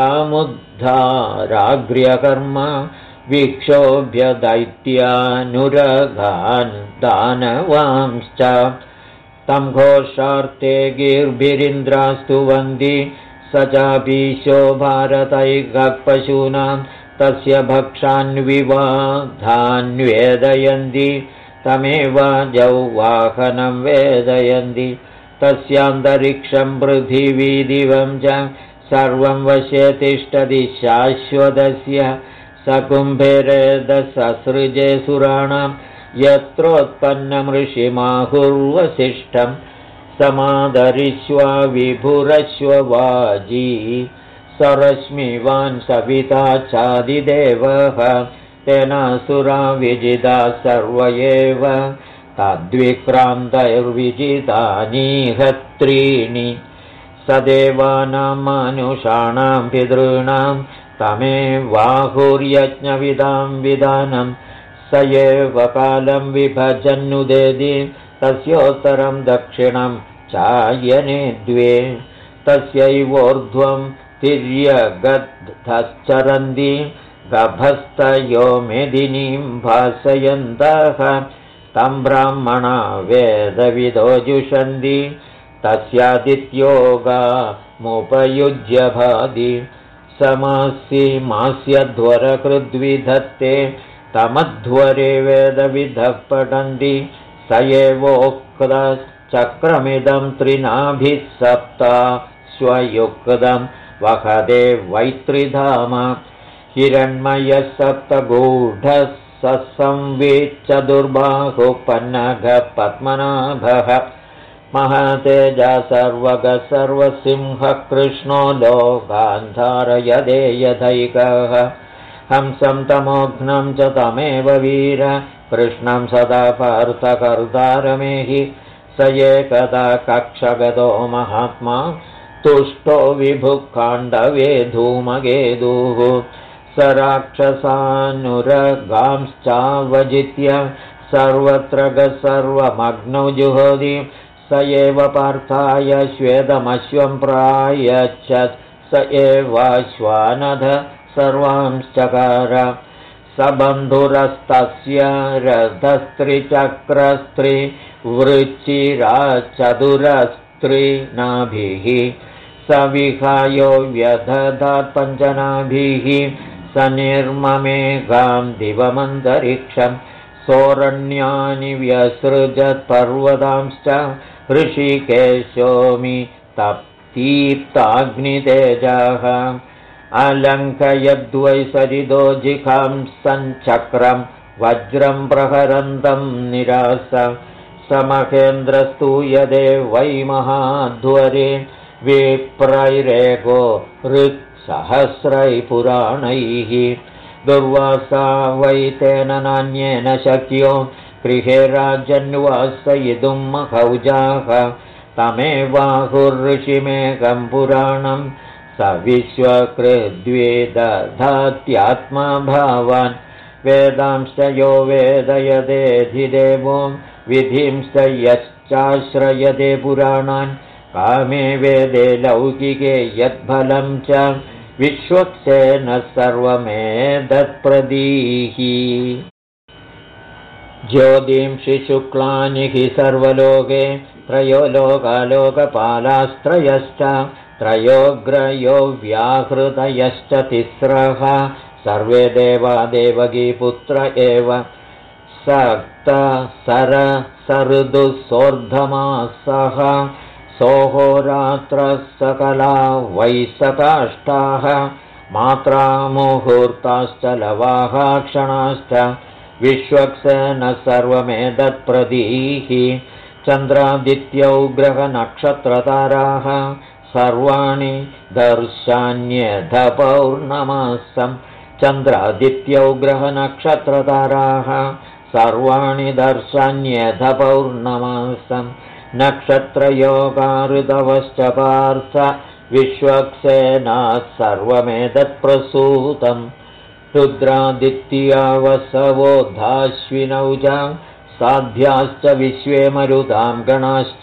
गामुद्धाराग्र्यकर्म विक्षोभ्य दैत्यानुरगान् दानवांश्च तं घोषार्थे गीर्भिरिन्द्रास्तुवन्ति स चापीशो भारतैकपशूनां तस्य भक्षान्विवाधान्वेदयन्ति तमेव जौवाहनं वेदयन्ति तस्यान्तरिक्षं पृथिवीदिवं च सर्वं वशे तिष्ठति शाश्वतस्य स कुम्भेरेदससृजे सुराणां यत्रोत्पन्नमृषिमाहुर्वसिष्ठं समादरिष्वा विभुरश्ववाजी सरश्मिवान् सविता चादिदेवः तेनासुरा विजिता सर्व एव तद्विक्रान्तैर्विजितानीह त्रीणि स देवानां मानुषाणां पितॄणां तमेवाहुर्यज्ञविदां विधानं स एव कालं विभजन्नुदेदि तस्योत्तरं दक्षिणं चायने द्वे तस्यैवोर्ध्वं तिर्यगद्धश्चरन्ति गभस्तयो मेदिनीं भासयन्तः तं ब्राह्मणा वेदविदो जुषन्ति तस्यादित्योगामुपयुज्य भादि समासि मास्यध्वरकृद्विधत्ते तमध्वरे वेदविदः पठन्ति स एवोक्तश्चक्रमिदं त्रिनाभिः सप्ता स्वयुक्तं वहदे वैत्रिधाम हिरण्मयः सप्तगूढः ससंविच्चतुर्बाहुपन्नगः पद्मनाभः महतेजा सर्वगः सर्वसिंहः कृष्णो लोकान्धारयदे यथैकः हंसं तमोघ्नं च तमेव वीर कृष्णं सदा पार्थकर्तारमेहि स एकदा कक्षगतो महात्मा तुष्टो विभुः काण्डवे धूमकेतुः स राक्षसानुरगांश्चावजित्य सर्वत्र सर्वमग्नौ जुहोति स एव पार्थाय श्वेतमश्वं प्रायच्छत् स एवाश्वानध सर्वांश्चकार स बन्धुरस्तस्य रथस्त्रिचक्रस्त्रिवृच्चिराचतुरस्त्रिनाभिः स विहायो व्यदधात् पञ्चनाभिः स निर्ममेघां दिवमन्तरिक्षं स सोरण्यानि व्यसृजत्पर्वतांश्च ऋषिकेशोमि तप्तीप्ताग्नितेजः अलङ्कयद्वै सरिदो जिघां सञ्चक्रं वज्रं प्रहरन्तं निरास समहेन्द्रस्तूयदे वै महाध्वरे विप्रैरेको ऋक्सहस्रै पुराणैः दुर्वासा वै तेन नान्येन शक्यो गृहे राजन्वासयितुं महौजाः तमेवाहुर्षिमेकं पुराणं स विश्वकृद्वेदधात्यात्मा भावान् वेदांश्च यो वेदयदेधिदेवो विधिंश्च यश्चाश्रयते पुराणान् कामे वेदे लौकिके यद्फलं च विश्वक्सेन सर्वमेतत्प्रदीहि ज्योतिंषि शुक्लानि हि सर्वलोके त्रयो लोकालोकपालास्त्रयश्च त्रयोग्रयो व्याहृतयश्च तिस्रः सर्वे देवा देवकीपुत्र एव सक्त सरसऋदुसोर्धमासः सोहोरात्रः सकला वैसकाष्ठाः मात्रा मुहूर्ताश्च लवाः क्षणाश्च विश्वक्सेन सर्वमेतत्प्रदीहि चन्द्रादित्यौ ग्रहनक्षत्रताराः सर्वाणि दर्शान्यधपौर्णमासं चन्द्रादित्यौ ग्रहनक्षत्रताराः सर्वाणि दर्शान्यधपौर्णमासं नक्षत्रयोगाऋतवश्च पार्थ विश्वक्सेनाः सर्वमेतत्प्रसूतं रुद्रादित्या वसवो धाश्विनौ च साध्याश्च विश्वे मरुतां गणाश्च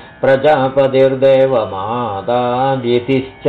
प्रजापतिर्देवमादादितिश्च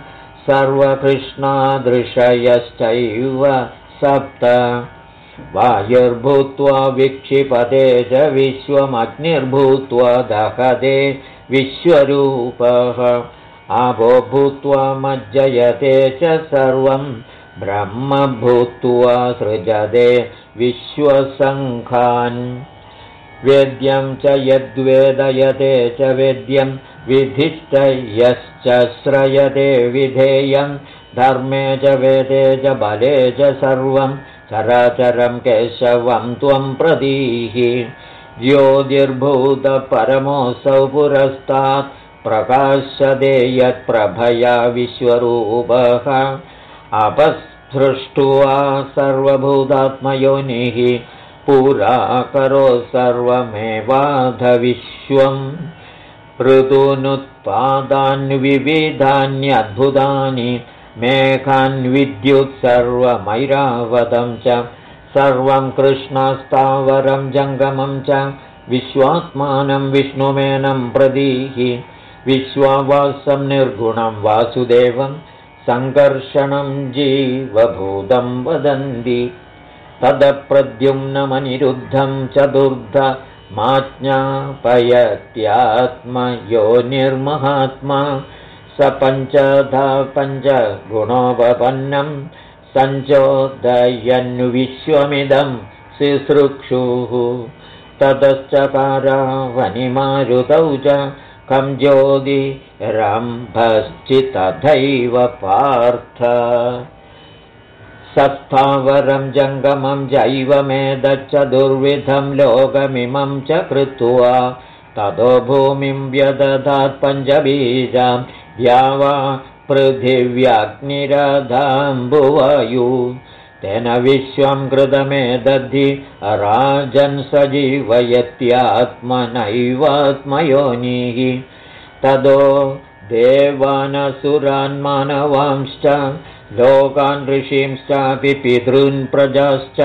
सर्वकृष्णादृशयश्चैव सप्त वायुर्भूत्वा विक्षिपते च विश्वमग्निर्भूत्वा दहते विश्वरूपः आपो भूत्वा मज्जयते च सर्वं ब्रह्म भूत्वा सृजते विश्वसङ्खान् वेद्यं च यद्वेदयते च वेद्यं विधिश्च यश्च श्रयते विधेयं धर्मे च वेदे च बले च सर्वं चराचरं केशवं त्वं प्रदीहि ज्योतिर्भूतपरमोऽसौ पुरस्तात् प्रकाशते यत्प्रभया विश्वरूपः अपस्पृष्ट्वा सर्वभूतात्मयोनिः पुरा करो सर्वमेवाधविश्वम् ऋतूनुत्पादान्विविधान्यद्भुतानि मेघान्विद्युत् सर्वमैरावतं च सर्वं कृष्णस्थावरं जङ्गमं च विश्वात्मानं विष्णुमेनं प्रदीहि विश्वावासं निर्गुणं वासुदेवं सङ्कर्षणं जीवभूतं वदन्ति तदप्रद्युम्नमनिरुद्धं चतुर्धमाज्ञापयत्यात्मयोनिर्महात्मा स पञ्चधा पञ्चगुणोपपन्नं सञ्चोदयन्विश्वमिदं सिसृक्षुः ततश्चकारावनिमारुतौ च कं ज्योतिरम्भश्चित्तथैव पार्थ सस्थावरं जङ्गमं जैवमेतच्चतुर्विधं लोकमिमं च कृत्वा ततो भूमिं व्यदधात् पञ्चबीजां द्यावा पृथिव्याग्निरधाम्बुवायु तेन विश्वं कृतमेतद्धि राजन् सजीवयत्यात्मनैवात्मयोनिः ततो देवानसुरान् मानवांश्च लोकान् ऋषींश्चापि पितॄन् प्रजाश्च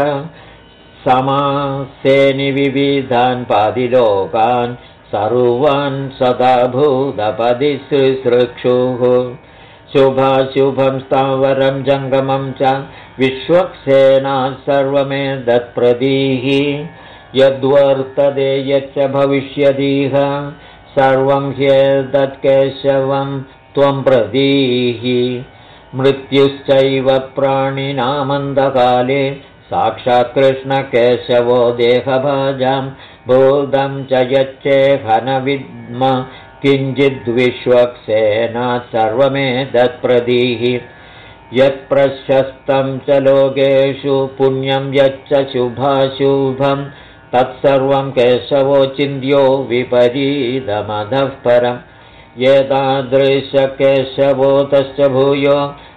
समासेनि विविधान् पादिलोकान् सर्वान् सदा भूतपदिसृसृक्षुः शुभाशुभं स्थावरं जङ्गमं च विश्वक्सेनाः सर्वमेतत्प्रदीहि यद्वर्तते यच्च भविष्यतीह सर्वं ह्येतत्केशवं त्वं प्रदीहि मृत्युश्चैव प्राणिनामन्धकाले साक्षात् कृष्णकेशवो देहभाजां भूतं च यच्चेहन विद्म किञ्चिद्विश्वक्सेनात् सर्वमेतत्प्रदीः यत्प्रशस्तं च लोकेषु पुण्यं यच्च शुभाशुभं तत्सर्वं केशवो चिन्त्यो विपरीतमधः परम् एतादृशकेशवो तश्च भूयो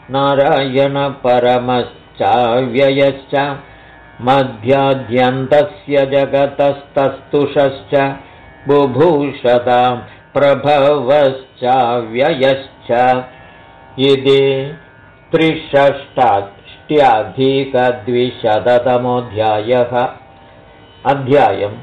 नारायणपरमश्चाव्ययश्च मध्याद्यन्तस्य जगतस्तस्तुषश्च बुभूषतां प्रभवश्चाव्ययश्च इति 63अधिकद्विशततमोऽध्यायः अध्यायम्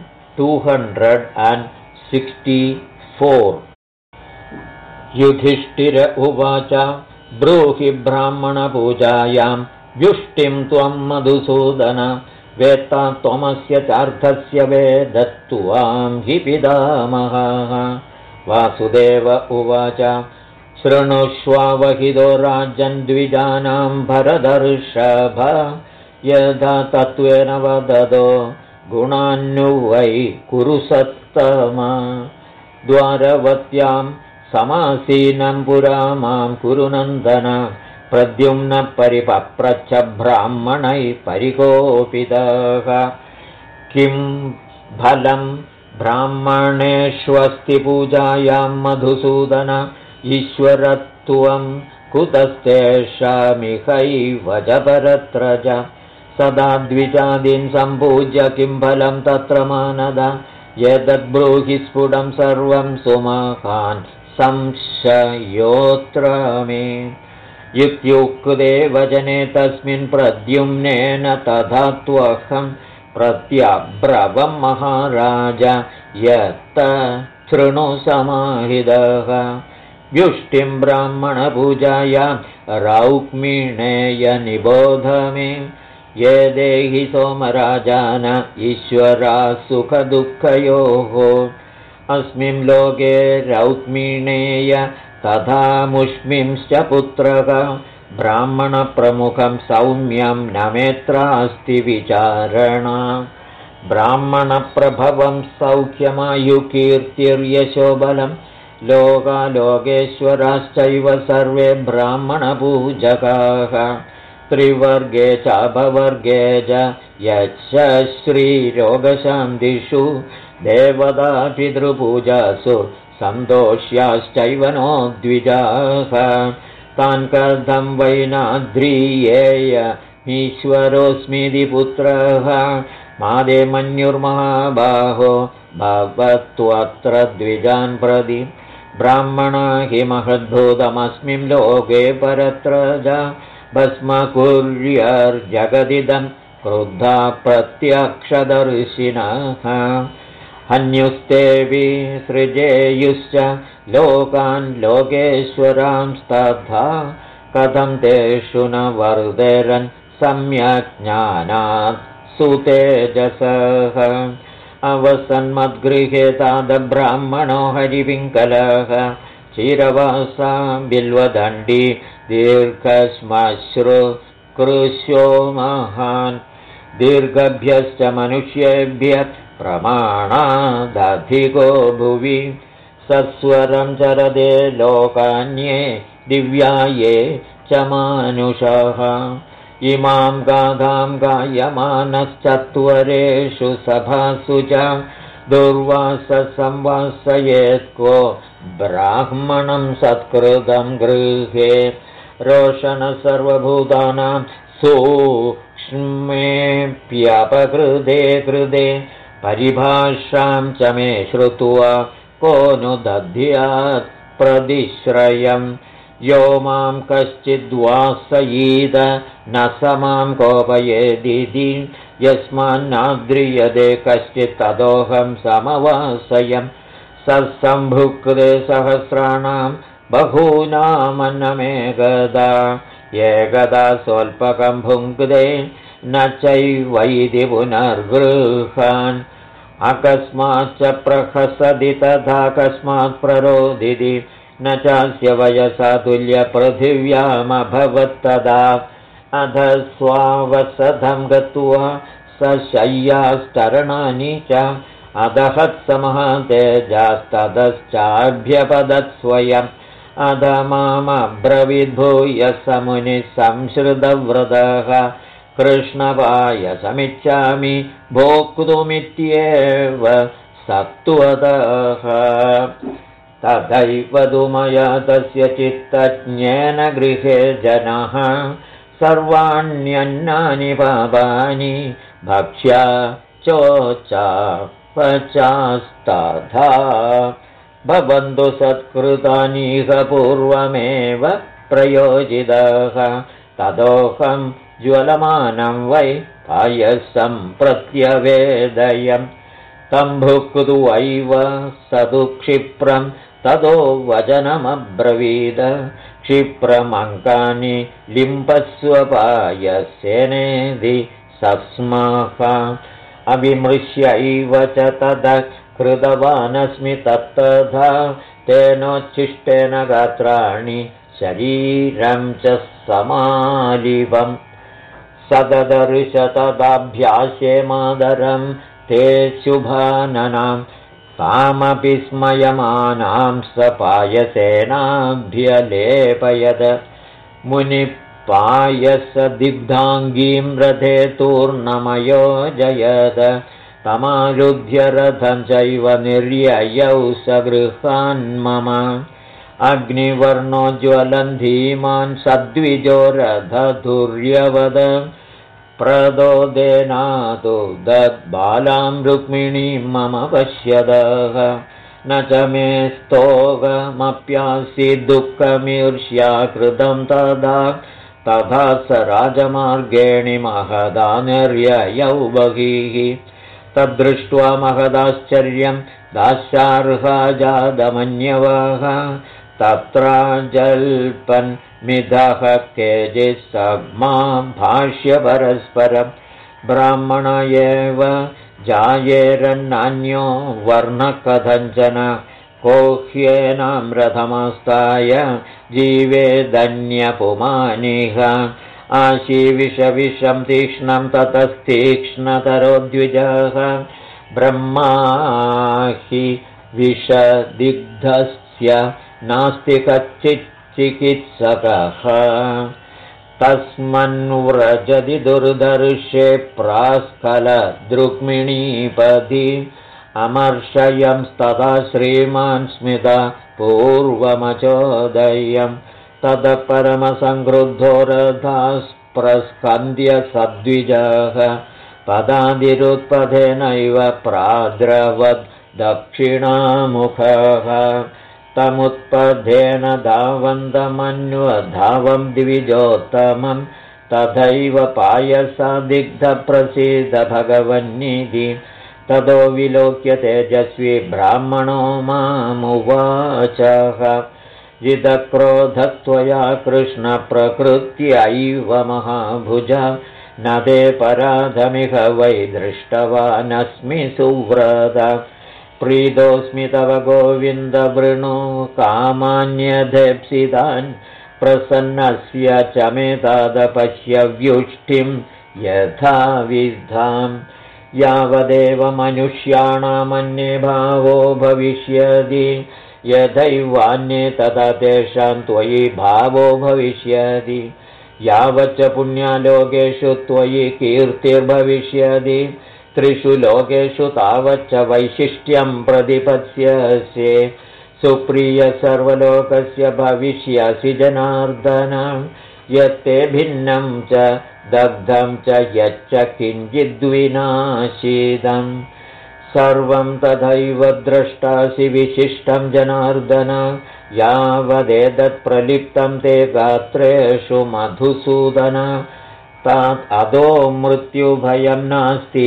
264 युधिष्ठिर उवाच ब्रूहि ब्राह्मणपूजायां व्युष्टिं त्वं मधुसूदन वेत्ता त्वमस्य चार्थस्य वेदत्वां हि पितामहः वासुदेव उवाच शृणुष्वावहितो राजन्द्विजानां भरदर्षभ यथा तत्त्वेन वदतो गुणान्नुवै कुरु सत्तमा द्वारवत्यां समासीनं पुरा मां कुरु नन्दन प्रद्युम्न परिपप्रच्छ ब्राह्मणैः परिकोपितः किं फलं ब्राह्मणेष्वस्ति पूजायां मधुसूदन ईश्वरत्वं कुतस्तेषामिहैव च परत्र च सदा द्विजादीन् सम्पूज्य किं फलं तत्र मानद एतद्ब्रूहि स्फुटं सर्वं सुमहान् संशयोऽत्र मे इत्युक्ते वचने तस्मिन् प्रद्युम्नेन तथा त्वहं प्रत्यब्रवं महाराज यत्त शृणु समाहितः व्युष्टिं ब्राह्मणपूजायां रौक्मिणेय निबोध मे ये देहि सोमराजान ईश्वरा सुखदुःखयोः अस्मिन् लोके रौक्मिणेय तथा मुष्मिंश्च पुत्रः ब्राह्मणप्रमुखं सौम्यं न मेत्रास्ति विचारणा ब्राह्मणप्रभवं सौख्यमायुकीर्तिर्यशोबलं लोकालोकेश्वराश्चैव सर्वे ब्राह्मणपूजकाः त्रिवर्गे चापवर्गे च यच्च श्रीरोगशान्तिषु देवतापितृपूजासु सन्तोष्याश्चैव नो द्विजाः तान् कथं वैनाद्रीयेय ईश्वरोऽस्मीति पुत्रः मादे मन्युर्महाबाहो भवत्वत्र द्विजान् प्रति ब्राह्मणा हि महद्भूतमस्मिन् लोके परत्र च भस्म कुर्यर्जगदिदं क्रुद्धा प्रत्यक्षदर्शिनः हन्युस्ते विसृजेयुश्च लोकान् लोकेश्वरांस्तथा कथं तेषु न वर्धेरन् सम्यक् ज्ञानात् सुतेजसः अवसन्मद्गृहे तादब्राह्मणो हरिविङ्कलः क्षीरवासा बिल्वदण्डी दीर्घश्मश्रु कृश्यो महान् दीर्घभ्यश्च मनुष्येभ्यः प्रमाणादधिको भुवि सस्वरं चरदे लोकान्ये दिव्याये च मानुषः इमां गाधां गायमानश्चत्वरेषु सभासु च दुर्वाससंवासयेत्को ब्राह्मणं सत्कृतं गृहे रोशन सर्वभूतानां सूक्ष्मेऽप्यपकृते कृते परिभाषां च मे श्रुत्वा को नु दध्यात् प्रदिश्रयं यो मां कश्चिद्वासयीद न स मां कोपयेदिति यस्मान्नाद्रियते कश्चित् तदोऽहं समवासयम् सत्सम्भुक्ते सहस्राणां बहूनामन्नमेकदा एकदा स्वल्पकं भुङ्क्ते न चैवैति पुनर्गृहान् अकस्माच्च प्रहसति तथा कस्मात् प्ररोदिति न चास्य वयसा तुल्यपृथिव्यामभवत्तदा अध स्वावसधं गत्वा सशय्यास्तरणानि च अदहत्समहातेजास्ततश्चाभ्यपदत् स्वयम् अध मामब्रवीद्भूय समुनिः संश्रुतव्रतः कृष्णपायसमिच्छामि भोक्तुमित्येव सत्त्वतः तथैव तु मया तस्य चित्तज्ञेन गृहे जनः सर्वाण्यन्नानि पापानि भक्ष्या चोच्चापचास्तथा भवन्तु सत्कृतानीह पूर्वमेव प्रयोजितः तदोहं ज्वलमानं वै पायसं प्रत्यवेदयम् तं भुक्त्वैव स तु क्षिप्रं ततो वचनमब्रवीद क्षिप्रमङ्कानि लिम्पस्व पायसेनेधि सस्माः अविमृश्यैव च ततः कृतवानस्मि तत्तथा तेनोच्छिष्टेन गात्राणि शरीरं च समालिवम् सददर्श तदाभ्यासे मादरं ते शुभाननां तामपि स्मयमानां स पायसेनाभ्यलेपयद मुनिपायसदिग्धाङ्गीं रथे तूर्णमयोजयद तमारुध्य रथं चैव निर्ययौ स गृहान्मम अग्निवर्णोज्ज्वलं धीमान् सद्विजो रथधुर्यवद प्रदोदेनादो दद्बालां रुक्मिणीं मम पश्यदः न च मे स्तोगमप्यासि दुःखमीर्ष्या कृतं तथा स राजमार्गेणि महदा निर्ययौ बहिः तद्दृष्ट्वा महदाश्चर्यं दास्यार्हा जातमन्यवः तत्रा जल्पन्मिदः केचित् सग्मा भाष्य परस्परं ब्राह्मण एव जायेरन्नान्यो वर्णः कथञ्चन को ह्येनां रथमास्ताय जीवेदन्यपुमानिह आशीविषविषं तीक्ष्णं ततस्तीक्ष्णतरो द्विजः ब्रह्मा हि विषदिग्धस्य नास्ति कच्चिच्चिकित्सकः तस्मन्व्रजति दुर्दर्शे प्रास्खलद्रुक्मिणीपदी अमर्षयंस्तथा श्रीमान् स्मिता पूर्वमचोदयम् ततः परमसङ्क्रुद्धो रथास्प्रस्कन्द्य सद्विजः पदादिरुत्पथेनैव प्राद्रवद् दक्षिणामुखः तमुत्पथेन धावन्तमन्वधावं द्विजोत्तमं तथैव पायसादिग्धप्रसीद भगवन्निधि ततो विलोक्य तेजस्वी ब्राह्मणो मामुवाचः जितक्रोधत्वया कृष्णप्रकृत्यैव महाभुज न ते पराधमिह वै दृष्टवानस्मि सुव्रत प्रीतोऽस्मि तव गोविन्द वृणु कामान्यधेप्सितान् प्रसन्नस्य च मे तादपश्य व्युष्टिं यथाविधाम् यावदेव मनुष्याणामन्ये भावो भविष्यति यथैवान्ये तथा तेषां त्वयि भावो भविष्यति यावच्च पुण्यालोकेषु त्वयि कीर्तिर्भविष्यति त्रिषु लोकेषु तावच्च वैशिष्ट्यं प्रतिपत्स्यसे सुप्रिय सर्वलोकस्य भविष्यसि जनार्दन यत्ते भिन्नं च दग्धं च यच्च किञ्चिद्विनाशीदम् सर्वं तथैव द्रष्टासि विशिष्टं जनार्दन यावदेतत्प्रलिप्तं ते गात्रेषु मधुसूदन तात् अदो मृत्युभयं नास्ति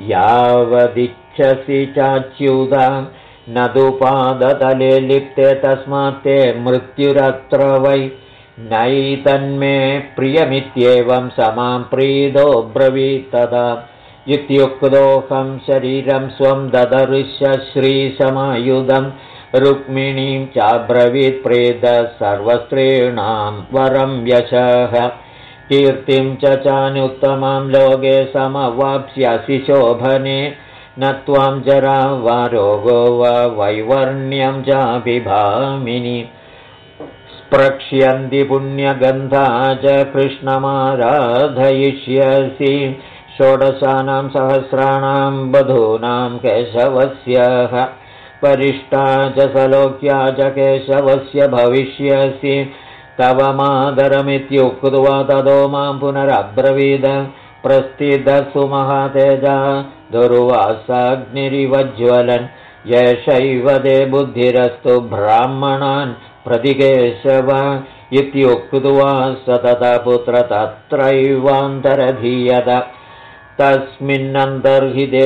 यावदिच्छसि चाच्युत न तु पादतले लिप्ते तस्मात् ते मृत्युरत्र वै नैतन्मे प्रियमित्येवं समां प्रीतो ब्रवीत् तदा इत्युक्तोऽहं शरीरं स्वं ददर्श श्रीसमायुधं रुक्मिणीं चाब्रवीत् प्रेद सर्वस्त्रीणां वरं यशः कीर्तिं च चानुत्तमां लोके समवाप्स्यसि शोभने न त्वां जरा वा रोगो वा वैवर्ण्यं चाभिभामिनि स्प्रक्ष्यन्ति पुण्यगन्धा च कृष्णमाराधयिष्यसि षोडशानां सहस्राणां वधूनां केशवस्यः परिष्टा च सलोक्या च केशवस्य भविष्यसि तव मादरमित्युक्त्वा ततो मां पुनरब्रवीद प्रस्थितसु महातेजा दुर्वासाग्निरिवज्ज्वलन् येषैव ते बुद्धिरस्तु ब्राह्मणान् प्रतिकेशव इत्युक्त्वा स तथा पुत्र तत्रैवान्तरधीयत तस्मिन्नन्तर्हिते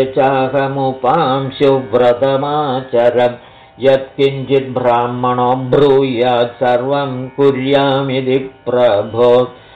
चाहमुपांशुव्रतमाचरन् यत्किञ्चित् ब्राह्मणो ब्रूयात् सर्वं कुर्यामिति प्रभो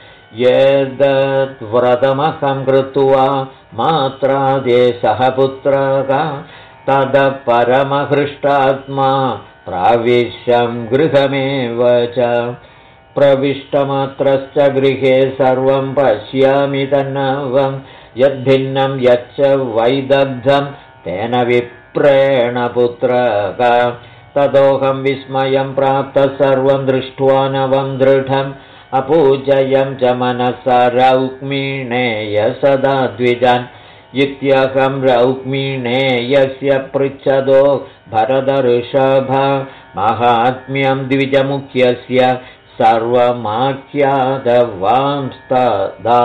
एतद्व्रतमहं कृत्वा मात्रादे सह पुत्रः ततः परमहृष्टात्मा प्राविश्यं गृहमेव च प्रविष्टमात्रश्च गृहे सर्वं पश्यामि तन्नवं यद्भिन्नं यच्च वैदग्धं तेन विप्रेण पुत्रः ततोऽहं विस्मयं प्राप्तः सर्वं दृष्ट्वा नवं दृढम् अपूजयं च मनसा रौक्मिणेय सदा द्विजान् इत्यहं रौक्मिणेयस्य पृच्छदो भरतऋषभ माहात्म्यं द्विजमुख्यस्य सर्वमाख्यातवांस्तदा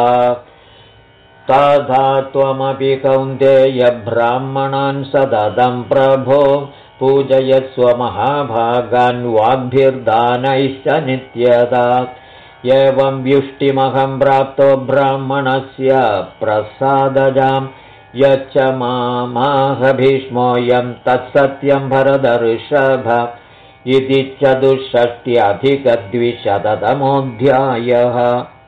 तथा त्वमपि कौन्तेय ब्राह्मणान् सततं प्रभो पूजयस्व महाभागान् वाग्भिर्दानैश्च नित्यदा एवं व्युष्टिमहं प्राप्तो ब्राह्मणस्य प्रसादजां यच्च मामाह भीष्मोऽयं तत्सत्यं भरतऋषभ इति 64अधिकद्विशततमोऽध्यायः।